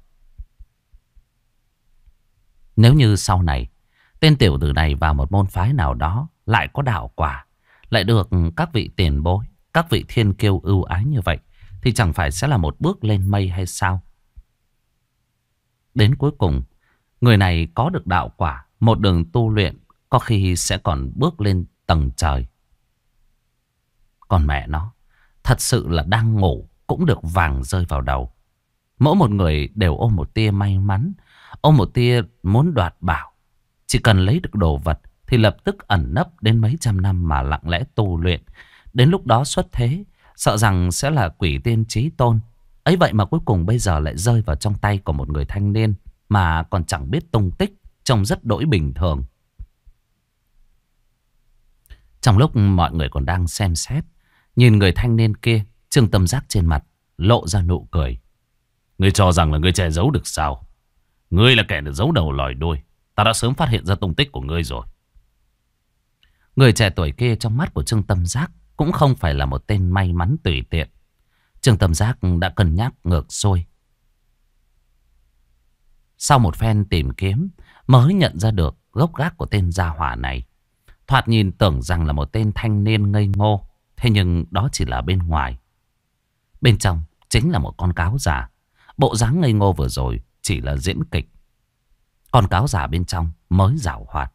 Nếu như sau này tên tiểu tử này vào một môn phái nào đó lại có đạo quả, lại được các vị tiền bối, các vị thiên kiêu ưu ái như vậy, thì chẳng phải sẽ là một bước lên mây hay sao? Đến cuối cùng, người này có được đạo quả, một đường tu luyện có khi sẽ còn bước lên tầng trời. Còn mẹ nó, thật sự là đang ngủ cũng được vàng rơi vào đầu. Mỗi một người đều ôm một tia may mắn, ôm một tia muốn đoạt bảo. Chỉ cần lấy được đồ vật thì lập tức ẩn nấp đến mấy trăm năm mà lặng lẽ tu luyện. Đến lúc đó xuất thế, sợ rằng sẽ là quỷ tiên chí tôn. Ấy vậy mà cuối cùng bây giờ lại rơi vào trong tay của một người thanh niên mà còn chẳng biết tung tích, trông rất đỗi bình thường. Trong lúc mọi người còn đang xem xét, nhìn người thanh niên kia, Trương Tâm Giác trên mặt lộ ra nụ cười. Ngươi cho rằng là ngươi che giấu được sao? Ngươi là kẻ được giấu đầu lòi đuôi. Ta đã sớm phát hiện ra tung tích của ngươi rồi. Người trẻ tuổi kia trong mắt của Trương Tâm Giác cũng không phải là một tên may mắn tùy tiện. Trương Tâm Giác đã cân nhắc ngược xuôi. Sau một phen tìm kiếm, mới nhận ra được gốc gác của tên gia hỏa này. Thoạt nhìn tưởng rằng là một tên thanh niên ngây ngô, thế nhưng đó chỉ là bên ngoài. Bên trong chính là một con cáo già. Bộ dáng ngây ngô vừa rồi chỉ là diễn kịch. Con cáo già bên trong mới giảo hoạt.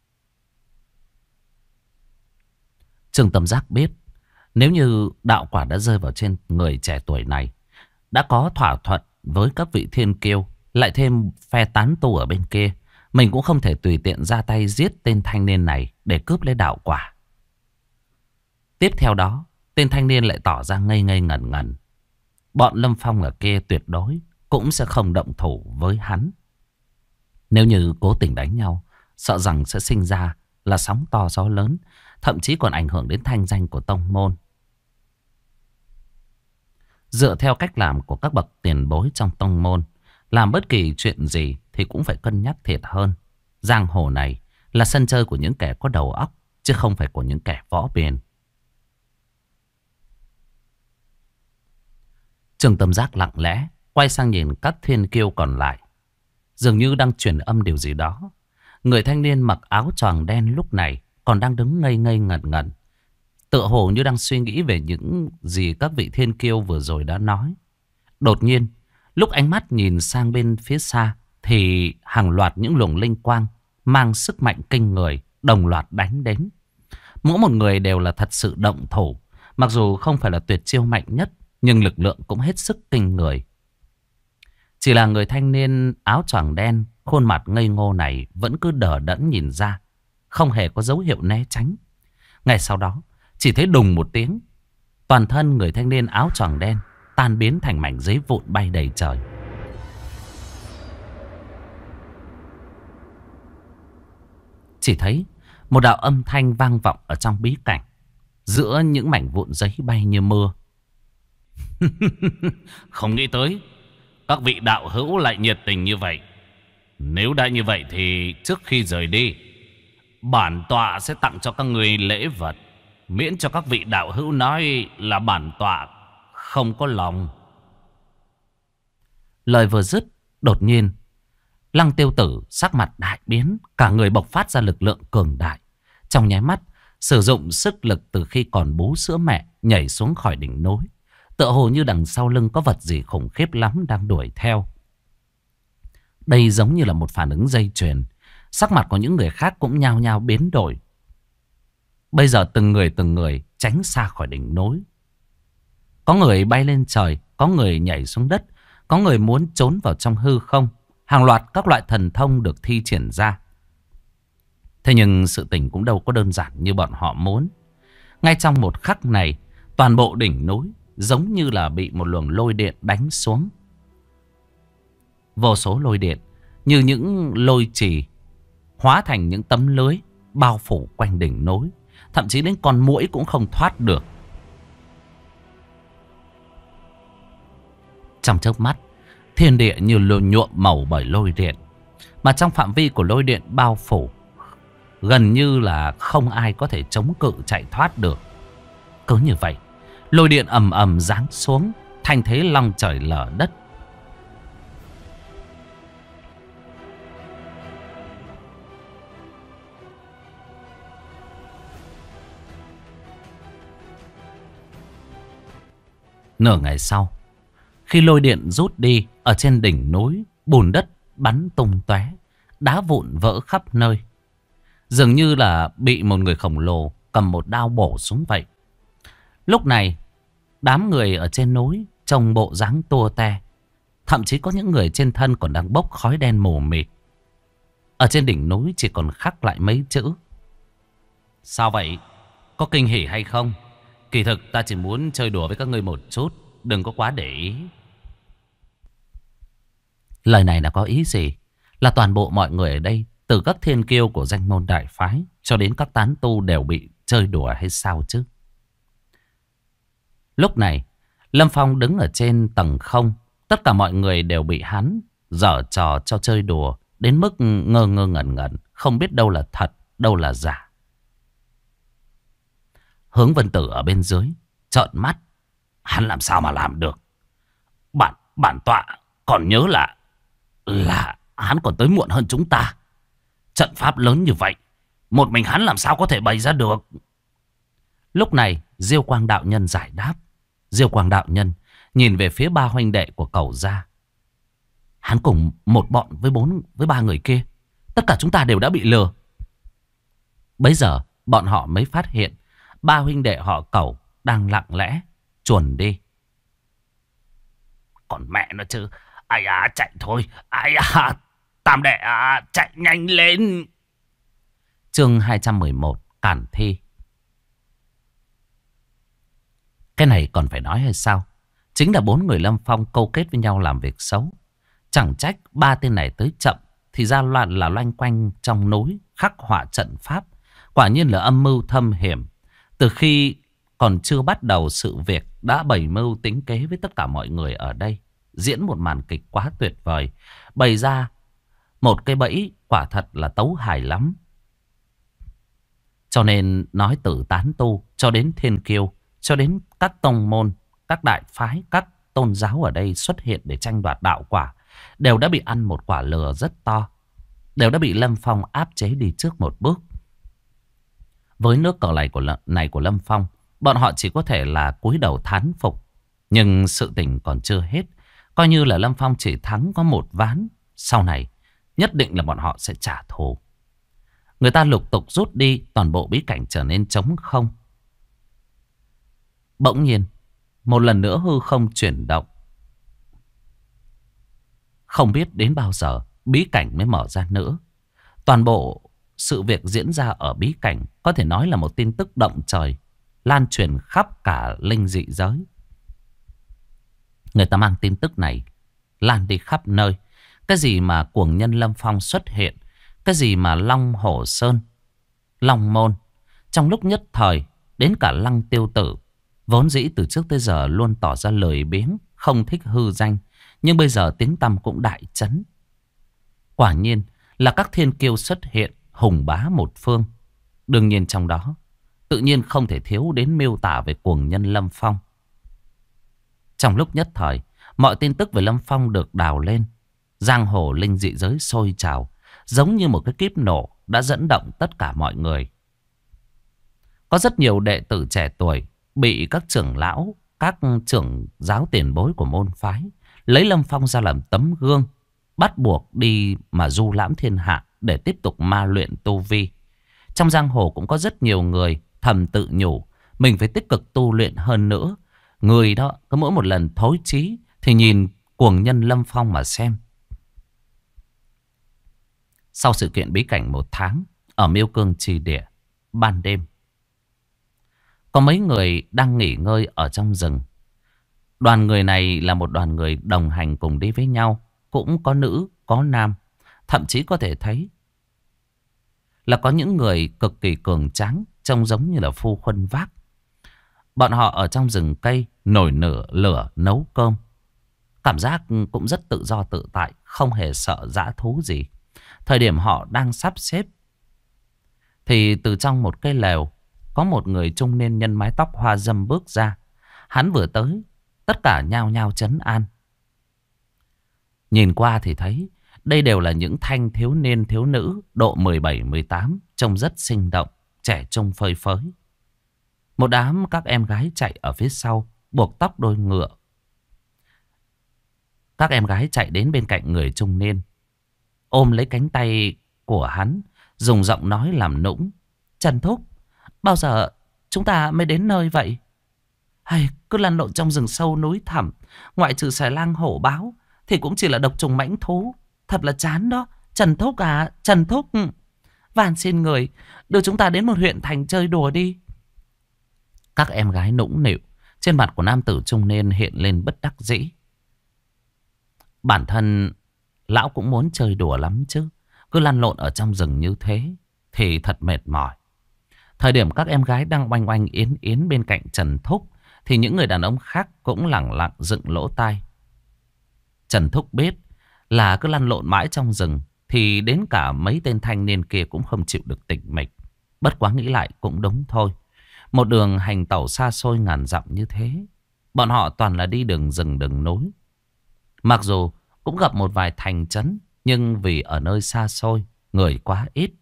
Trương Tâm Giác biết, nếu như đạo quả đã rơi vào trên người trẻ tuổi này, đã có thỏa thuận với các vị thiên kiêu, lại thêm phe tán tu ở bên kia, mình cũng không thể tùy tiện ra tay giết tên thanh niên này để cướp lấy đạo quả. Tiếp theo đó, tên thanh niên lại tỏ ra ngây ngây ngẩn ngẩn. Bọn Lâm Phong ở kia tuyệt đối cũng sẽ không động thủ với hắn. Nếu như cố tình đánh nhau, sợ rằng sẽ sinh ra là sóng to gió lớn, thậm chí còn ảnh hưởng đến thanh danh của tông môn. Dựa theo cách làm của các bậc tiền bối trong tông môn, Làm bất kỳ chuyện gì thì cũng phải cân nhắc thiệt hơn. Giang hồ này là sân chơi của những kẻ có đầu óc, chứ không phải của những kẻ võ biền. Trương Tâm Giác lặng lẽ quay sang nhìn các thiên kiêu còn lại, dường như đang truyền âm điều gì đó. Người thanh niên mặc áo choàng đen lúc này còn đang đứng ngây ngây ngẩn ngẩn, tựa hồ như đang suy nghĩ về những gì các vị thiên kiêu vừa rồi đã nói. Đột nhiên, lúc ánh mắt nhìn sang bên phía xa, thì hàng loạt những luồng linh quang mang sức mạnh kinh người đồng loạt đánh đến. Mỗi một người đều là thật sự động thủ. Mặc dù không phải là tuyệt chiêu mạnh nhất, nhưng lực lượng cũng hết sức kinh người. Chỉ là người thanh niên áo choàng đen, khuôn mặt ngây ngô này vẫn cứ đờ đẫn nhìn ra, không hề có dấu hiệu né tránh. Ngay sau đó, chỉ thấy đùng một tiếng, toàn thân người thanh niên áo choàng đen tan biến thành mảnh giấy vụn bay đầy trời. Chỉ thấy một đạo âm thanh vang vọng ở trong bí cảnh, giữa những mảnh vụn giấy bay như mưa. Không nghĩ tới các vị đạo hữu lại nhiệt tình như vậy. Nếu đã như vậy thì trước khi rời đi, bản tọa sẽ tặng cho các người lễ vật, miễn cho các vị đạo hữu nói là bản tọa không có lòng. Lời vừa dứt, đột nhiên Lăng Tiêu Tử sắc mặt đại biến, cả người bộc phát ra lực lượng cường đại. Trong nháy mắt, sử dụng sức lực từ khi còn bú sữa mẹ, nhảy xuống khỏi đỉnh núi. Tựa hồ như đằng sau lưng có vật gì khủng khiếp lắm đang đuổi theo. Đây giống như là một phản ứng dây chuyền. Sắc mặt của những người khác cũng nhao nhao biến đổi. Bây giờ từng người tránh xa khỏi đỉnh núi. Có người bay lên trời, có người nhảy xuống đất, có người muốn trốn vào trong hư không. Hàng loạt các loại thần thông được thi triển ra. Thế nhưng sự tình cũng đâu có đơn giản như bọn họ muốn. Ngay trong một khắc này, toàn bộ đỉnh núi giống như là bị một luồng lôi điện đánh xuống. Vô số lôi điện như những lôi trì hóa thành những tấm lưới bao phủ quanh đỉnh núi. Thậm chí đến con muỗi cũng không thoát được. Trong chớp mắt, thiên địa như nhuộm màu bởi lôi điện. Mà trong phạm vi của lôi điện bao phủ, gần như là không ai có thể chống cự chạy thoát được. Cứ như vậy, lôi điện ầm ầm giáng xuống, thành thế long trời lở đất. Nửa ngày sau, khi lôi điện rút đi, ở trên đỉnh núi, bùn đất bắn tung tóe, đá vụn vỡ khắp nơi. Dường như là bị một người khổng lồ cầm một đao bổ xuống vậy. Lúc này, đám người ở trên núi trông bộ dáng tua te. Thậm chí có những người trên thân còn đang bốc khói đen mù mịt. Ở trên đỉnh núi chỉ còn khắc lại mấy chữ: sao vậy? Có kinh hỉ hay không? Kỳ thực ta chỉ muốn chơi đùa với các ngươi một chút, đừng có quá để ý. Lời này là có ý gì? Là toàn bộ mọi người ở đây, từ các thiên kiêu của danh môn đại phái cho đến các tán tu đều bị chơi đùa hay sao chứ? Lúc này, Lâm Phong đứng ở trên tầng không. Tất cả mọi người đều bị hắn giở trò cho chơi đùa đến mức ngơ ngơ ngẩn ngẩn, không biết đâu là thật, đâu là giả. Hướng Vân Tử ở bên dưới trợn mắt. Hắn làm sao mà làm được? Bản tọa còn nhớ là hắn còn tới muộn hơn chúng ta. Trận pháp lớn như vậy, một mình hắn làm sao có thể bày ra được? Lúc này Diêu Quang đạo nhân giải đáp. Diêu Quang đạo nhân nhìn về phía ba huynh đệ của Cẩu gia. Hắn cùng một bọn với ba người kia, tất cả chúng ta đều đã bị lừa. Bấy giờ bọn họ mới phát hiện ba huynh đệ họ Cẩu đang lặng lẽ chuồn đi. Còn mẹ nó chứ. Ai à, chạy thôi. Ai à, tam đệ à, chạy nhanh lên. Chương 211, Cản thi. Cái này còn phải nói hay sao? Chính là bốn người Lâm Phong câu kết với nhau làm việc xấu. Chẳng trách ba tên này tới chậm, thì ra là loanh quanh trong núi khắc họa trận pháp. Quả nhiên là âm mưu thâm hiểm. Từ khi còn chưa bắt đầu sự việc đã bày mưu tính kế với tất cả mọi người ở đây. diễn một màn kịch quá tuyệt vời. Bày ra một cái bẫy quả thật là tấu hài lắm. Cho nên nói từ tán tu cho đến thiên kiêu, cho đến các tông môn, các đại phái, các tôn giáo ở đây xuất hiện để tranh đoạt đạo quả, đều đã bị ăn một quả lừa rất to, đều đã bị Lâm Phong áp chế đi trước một bước. Với nước cờ này của Lâm Phong, bọn họ chỉ có thể là cúi đầu thán phục. Nhưng sự tình còn chưa hết. Coi như là Lâm Phong chỉ thắng có một ván, sau này nhất định là bọn họ sẽ trả thù. Người ta lục tục rút đi, toàn bộ bí cảnh trở nên trống không. Bỗng nhiên, một lần nữa hư không chuyển động. Không biết đến bao giờ bí cảnh mới mở ra nữa. Toàn bộ sự việc diễn ra ở bí cảnh có thể nói là một tin tức động trời, lan truyền khắp cả linh dị giới. Người ta mang tin tức này lan đi khắp nơi. Cái gì mà cuồng nhân Lâm Phong xuất hiện, cái gì mà Long Hổ Sơn, Long Môn, trong lúc nhất thời đến cả Lăng Tiêu Tử, vốn dĩ từ trước tới giờ luôn tỏ ra lười biếng, không thích hư danh, nhưng bây giờ tiếng tăm cũng đại chấn. Quả nhiên là các thiên kiêu xuất hiện, hùng bá một phương. Đương nhiên trong đó tự nhiên không thể thiếu đến miêu tả về cuồng nhân Lâm Phong. Trong lúc nhất thời, mọi tin tức về Lâm Phong được đào lên. Giang hồ linh dị giới sôi trào, giống như một cái kíp nổ đã dẫn động tất cả mọi người. Có rất nhiều đệ tử trẻ tuổi bị các trưởng lão, các trưởng giáo tiền bối của môn phái lấy Lâm Phong ra làm tấm gương, bắt buộc đi mà du lãm thiên hạ để tiếp tục ma luyện tu vi. Trong giang hồ cũng có rất nhiều người thầm tự nhủ mình phải tích cực tu luyện hơn nữa. Người đó cứ mỗi một lần thối chí thì nhìn cuồng nhân Lâm Phong mà xem. Sau sự kiện bí cảnh 1 tháng ở Miêu Cương Chi Địa, ban đêm có mấy người đang nghỉ ngơi ở trong rừng. Đoàn người này là một đoàn người đồng hành cùng đi với nhau, cũng có nữ, có nam, thậm chí có thể thấy là có những người cực kỳ cường tráng, trông giống như là phu khuân vác. Bọn họ ở trong rừng cây nổi lửa nấu cơm. Cảm giác cũng rất tự do tự tại, không hề sợ dã thú gì. Thời điểm họ đang sắp xếp thì từ trong một cái lều có một người trung niên nhân mái tóc hoa râm bước ra. Hắn vừa tới, tất cả nhao nhao trấn an. Nhìn qua thì thấy đây đều là những thanh thiếu niên thiếu nữ độ 17-18, trông rất sinh động, trẻ trung phơi phới. Một đám các em gái chạy ở phía sau, buộc tóc đôi ngựa. Các em gái chạy đến bên cạnh người trung niên, ôm lấy cánh tay của hắn, dùng giọng nói làm nũng. Trần Thúc, bao giờ chúng ta mới đến nơi vậy? Hay cứ lăn lộn trong rừng sâu núi thẳm, ngoại trừ xài lang hổ báo thì cũng chỉ là độc trùng mãnh thú. Thật là chán đó. Trần Thúc à, Trần Thúc, van xin người đưa chúng ta đến một huyện thành chơi đùa đi. Các em gái nũng nịu. Trên mặt của nam tử trung niên hiện lên bất đắc dĩ. Bản thân lão cũng muốn chơi đùa lắm chứ. Cứ lăn lộn ở trong rừng như thế thì thật mệt mỏi. Thời điểm các em gái đang oanh oanh yến yến bên cạnh Trần Thúc thì những người đàn ông khác cũng lẳng lặng dựng lỗ tai. Trần Thúc biết là cứ lăn lộn mãi trong rừng thì đến cả mấy tên thanh niên kia cũng không chịu được tịch mịch. Bất quá nghĩ lại cũng đúng thôi. Một đường hành tẩu xa xôi ngàn dặm như thế, bọn họ toàn là đi đường rừng đường núi. Mặc dù cũng gặp một vài thành trấn, nhưng vì ở nơi xa xôi, người quá ít.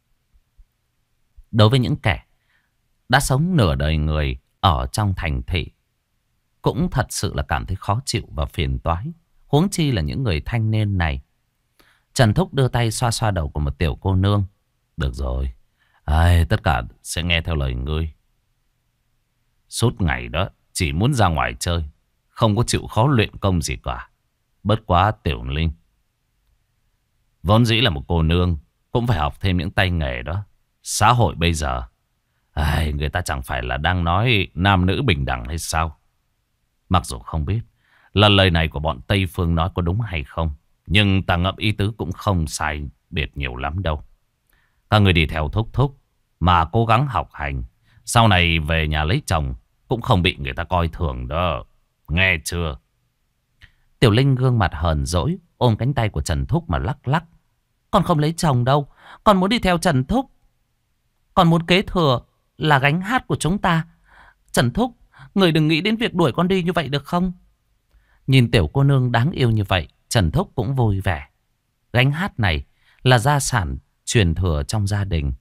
Đối với những kẻ đã sống nửa đời người ở trong thành thị, cũng thật sự là cảm thấy khó chịu và phiền toái. Huống chi là những người thanh niên này. Trần Thúc đưa tay xoa xoa đầu của một tiểu cô nương. Được rồi, tất cả sẽ nghe theo lời ngươi. Suốt ngày đó chỉ muốn ra ngoài chơi, không có chịu khó luyện công gì cả. Bất quá Tiểu Linh, vốn dĩ là một cô nương, cũng phải học thêm những tay nghề đó. Xã hội bây giờ, người ta chẳng phải là đang nói nam nữ bình đẳng hay sao? Mặc dù không biết là lời này của bọn Tây Phương nói có đúng hay không, nhưng ta ngẫm ý tứ cũng không sai biệt nhiều lắm đâu. Các người đi theo Thúc Thúc mà cố gắng học hành, sau này về nhà lấy chồng cũng không bị người ta coi thường đó. Nghe chưa? Tiểu Linh gương mặt hờn dỗi, ôm cánh tay của Trần Thúc mà lắc lắc. Con không lấy chồng đâu, con muốn đi theo Trần Thúc. Con muốn kế thừa là gánh hát của chúng ta. Trần Thúc, người đừng nghĩ đến việc đuổi con đi như vậy được không? Nhìn tiểu cô nương đáng yêu như vậy, Trần Thúc cũng vui vẻ. Gánh hát này là gia sản truyền thừa trong gia đình.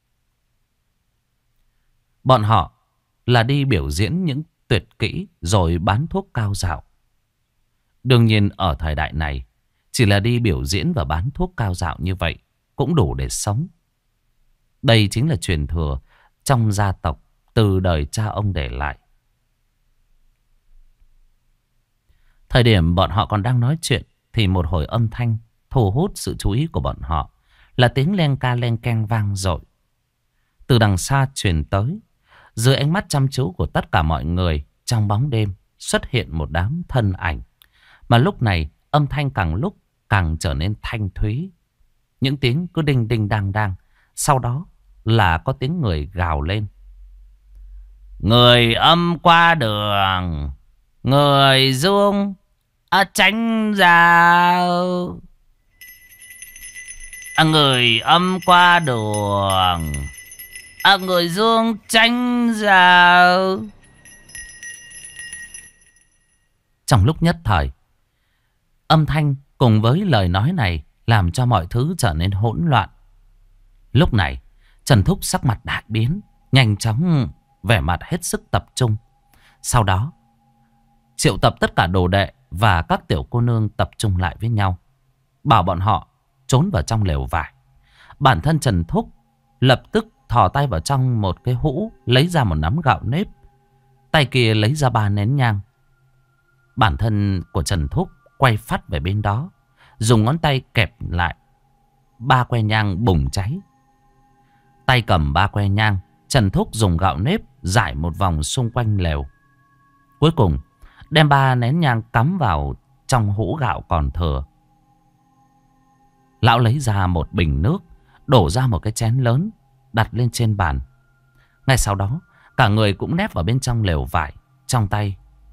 Bọn họ là đi biểu diễn những tuyệt kỹ rồi bán thuốc cao dạo. Đương nhiên ở thời đại này, chỉ là đi biểu diễn và bán thuốc cao dạo như vậy cũng đủ để sống. Đây chính là truyền thừa trong gia tộc từ đời cha ông để lại. Thời điểm bọn họ còn đang nói chuyện thì một hồi âm thanh thu hút sự chú ý của bọn họ là tiếng len ca len keng vang dội. Từ đằng xa truyền tới, dưới ánh mắt chăm chú của tất cả mọi người, trong bóng đêm xuất hiện một đám thân ảnh. Mà lúc này âm thanh càng lúc càng trở nên thanh thúy. Những tiếng cứ đinh đinh đang đang. Sau đó là có tiếng người gào lên. Người âm qua đường, người dương tránh ra. Người âm qua đường, người dương tránh ra. Trong lúc nhất thời, âm thanh cùng với lời nói này làm cho mọi thứ trở nên hỗn loạn. Lúc này Trần Thúc sắc mặt đại biến, nhanh chóng vẻ mặt hết sức tập trung. Sau đó triệu tập tất cả đồ đệ và các tiểu cô nương tập trung lại với nhau, bảo bọn họ trốn vào trong lều vải. Bản thân Trần Thúc lập tức thò tay vào trong một cái hũ, lấy ra một nắm gạo nếp, tay kia lấy ra 3 nén nhang. Bản thân của Trần Thúc quay phát về bên đó, dùng ngón tay kẹp lại 3 que nhang bùng cháy. Tay cầm 3 que nhang, Trần Thúc dùng gạo nếp rải một vòng xung quanh lều. Cuối cùng đem 3 nén nhang cắm vào trong hũ gạo còn thừa. Lão lấy ra một bình nước, đổ ra một cái chén lớn, đặt lên trên bàn. Ngay sau đó cả người cũng nép vào bên trong lều vải, trong tay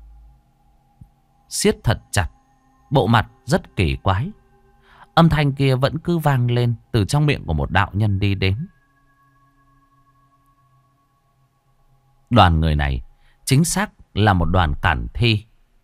siết thật chặt, bộ mặt rất kỳ quái. Âm thanh kia vẫn cứ vang lên từ trong miệng của một đạo nhân đi đến. Đoàn người này chính xác là một đoàn cản thi.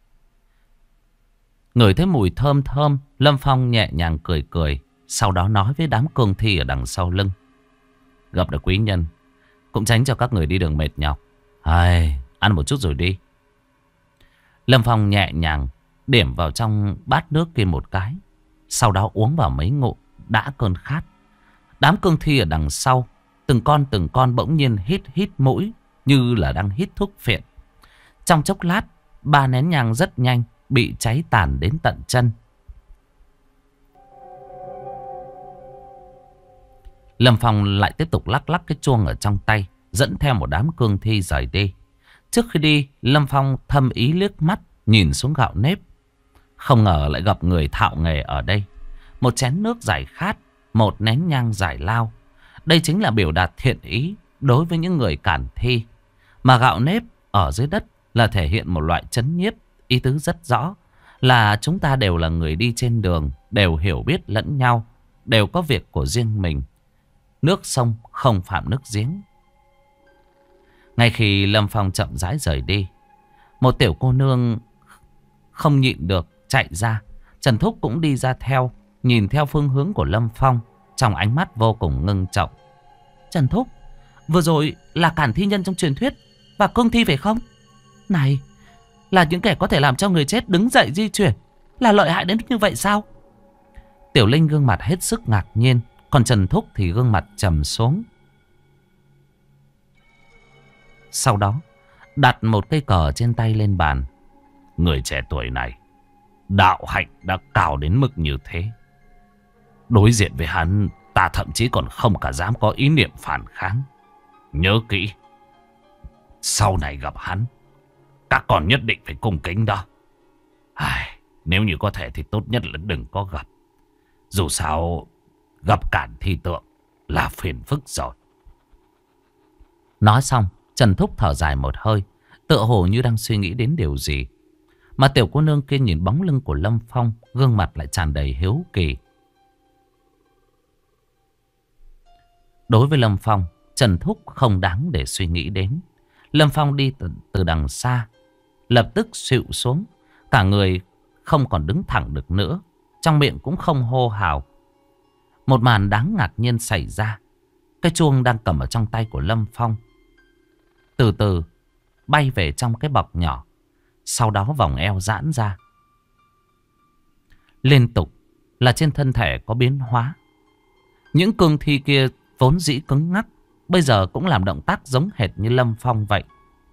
Ngửi thấy mùi thơm thơm, Lâm Phong nhẹ nhàng cười cười, sau đó nói với đám cương thi ở đằng sau lưng. Gặp được quý nhân, cũng tránh cho các người đi đường mệt nhọc. Ăn một chút rồi đi. Lâm Phong nhẹ nhàng điểm vào trong bát nước kia một cái, sau đó uống vào mấy ngụm đã cơn khát. Đám cương thi ở đằng sau từng con bỗng nhiên hít mũi, như là đang hít thuốc phiện. Trong chốc lát 3 nén nhang rất nhanh bị cháy tàn đến tận chân. Lâm Phong lại tiếp tục lắc lắc cái chuông ở trong tay, dẫn theo một đám cương thi rời đi. Trước khi đi, Lâm Phong thầm ý liếc mắt nhìn xuống gạo nếp. Không ngờ lại gặp người thạo nghề ở đây. Một chén nước giải khát, một nén nhang giải lao. Đây chính là biểu đạt thiện ý đối với những người cản thi. Mà gạo nếp ở dưới đất là thể hiện một loại trấn nhiếp, ý tứ rất rõ là chúng ta đều là người đi trên đường, đều hiểu biết lẫn nhau, đều có việc của riêng mình. Nước sông không phạm nước giếng. Ngay khi Lâm Phong chậm rãi rời đi, một tiểu cô nương không nhịn được chạy ra. Trần Thúc cũng đi ra theo, nhìn theo phương hướng của Lâm Phong, trong ánh mắt vô cùng ngưng trọng. Trần Thúc, vừa rồi là cản thi nhân trong truyền thuyết và cương thi phải không? Này, là những kẻ có thể làm cho người chết đứng dậy di chuyển, là lợi hại đến như vậy sao? Tiểu Linh gương mặt hết sức ngạc nhiên, còn Trần Thúc thì gương mặt trầm xuống. Sau đó đặt một cây cờ trên tay lên bàn. Người trẻ tuổi này đạo hạnh đã cao đến mức như thế, đối diện với hắn ta thậm chí còn không cả dám có ý niệm phản kháng. Nhớ kỹ, sau này gặp hắn các con nhất định phải cung kính đó. Nếu như có thể thì tốt nhất là đừng có gặp. Dù sao gặp cản thi tượng là phiền phức rồi. Nói xong, Trần Thúc thở dài một hơi, tựa hồ như đang suy nghĩ đến điều gì. Mà tiểu cô nương kia nhìn bóng lưng của Lâm Phong, gương mặt lại tràn đầy hiếu kỳ. Đối với Lâm Phong, Trần Thúc không đáng để suy nghĩ đến. Lâm Phong đi từ đằng xa, lập tức xịu xuống. Cả người không còn đứng thẳng được nữa, trong miệng cũng không hô hào. Một màn đáng ngạc nhiên xảy ra. Cái chuông đang cầm ở trong tay của Lâm Phong từ từ bay về trong cái bọc nhỏ, sau đó vòng eo giãn ra. Liên tục là trên thân thể có biến hóa. Những cương thi kia vốn dĩ cứng ngắc, bây giờ cũng làm động tác giống hệt như Lâm Phong vậy.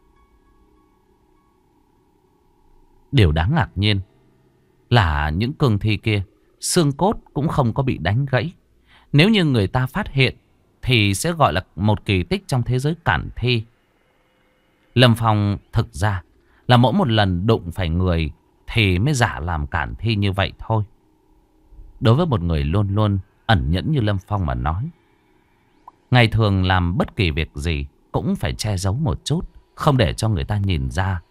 Điều đáng ngạc nhiên là những cương thi kia xương cốt cũng không có bị đánh gãy. Nếu như người ta phát hiện thì sẽ gọi là một kỳ tích trong thế giới cản thi. Lâm Phong thực ra là mỗi một lần đụng phải người thì mới giả làm cản thi như vậy thôi. Đối với một người luôn luôn ẩn nhẫn như Lâm Phong mà nói, ngày thường làm bất kỳ việc gì cũng phải che giấu một chút, không để cho người ta nhìn ra.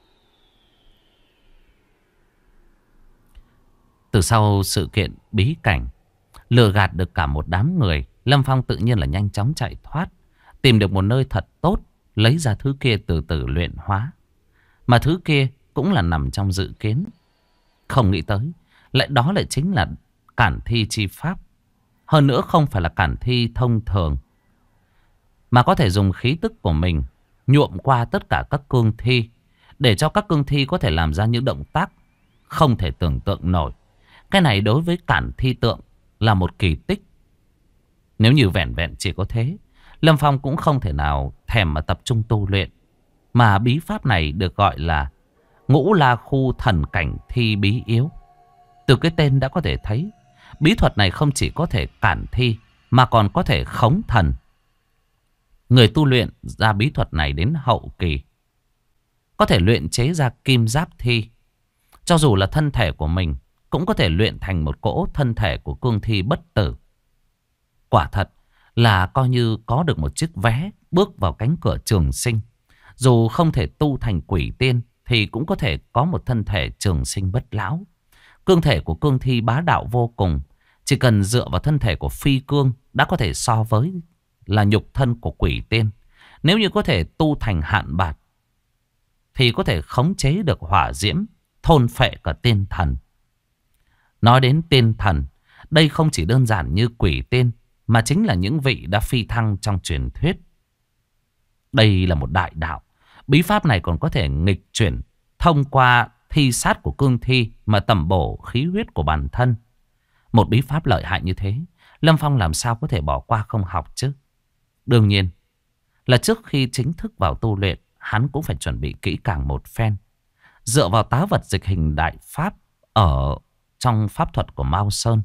Từ sau sự kiện bí cảnh lừa gạt được cả một đám người, Lâm Phong tự nhiên là nhanh chóng chạy thoát, tìm được một nơi thật tốt, lấy ra thứ kia từ từ luyện hóa. Mà thứ kia cũng là nằm trong dự kiến. Không nghĩ tới đó lại chính là cản thi chi pháp. Hơn nữa không phải là cản thi thông thường, mà có thể dùng khí tức của mình nhuộm qua tất cả các cương thi, để cho các cương thi có thể làm ra những động tác không thể tưởng tượng nổi. Cái này đối với cản thi tượng là một kỳ tích. Nếu như vẹn vẹn chỉ có thế, Lâm Phong cũng không thể nào thèm mà tập trung tu luyện. Mà bí pháp này được gọi là Ngũ La Khu Thần Cảnh Thi Bí Yếu. Từ cái tên đã có thể thấy, bí thuật này không chỉ có thể cản thi mà còn có thể khống thần. Người tu luyện ra bí thuật này đến hậu kỳ có thể luyện chế ra kim giáp thi. Cho dù là thân thể của mình cũng có thể luyện thành một cỗ thân thể của cương thi bất tử. Quả thật là coi như có được một chiếc vé bước vào cánh cửa trường sinh. Dù không thể tu thành quỷ tiên thì cũng có thể có một thân thể trường sinh bất lão. Cương thể của cương thi bá đạo vô cùng. Chỉ cần dựa vào thân thể của phi cương đã có thể so với là nhục thân của quỷ tiên. Nếu như có thể tu thành hạn bạt thì có thể khống chế được hỏa diễm, thôn phệ cả tiên thần. Nói đến tiên thần, đây không chỉ đơn giản như quỷ tiên, mà chính là những vị đã phi thăng trong truyền thuyết. Đây là một đại đạo. Bí pháp này còn có thể nghịch chuyển thông qua thi sát của cương thi mà tẩm bổ khí huyết của bản thân. Một bí pháp lợi hại như thế, Lâm Phong làm sao có thể bỏ qua không học chứ? Đương nhiên là trước khi chính thức vào tu luyện, hắn cũng phải chuẩn bị kỹ càng một phen. Dựa vào tá vật dịch hình đại pháp ở trong pháp thuật của Mao Sơn,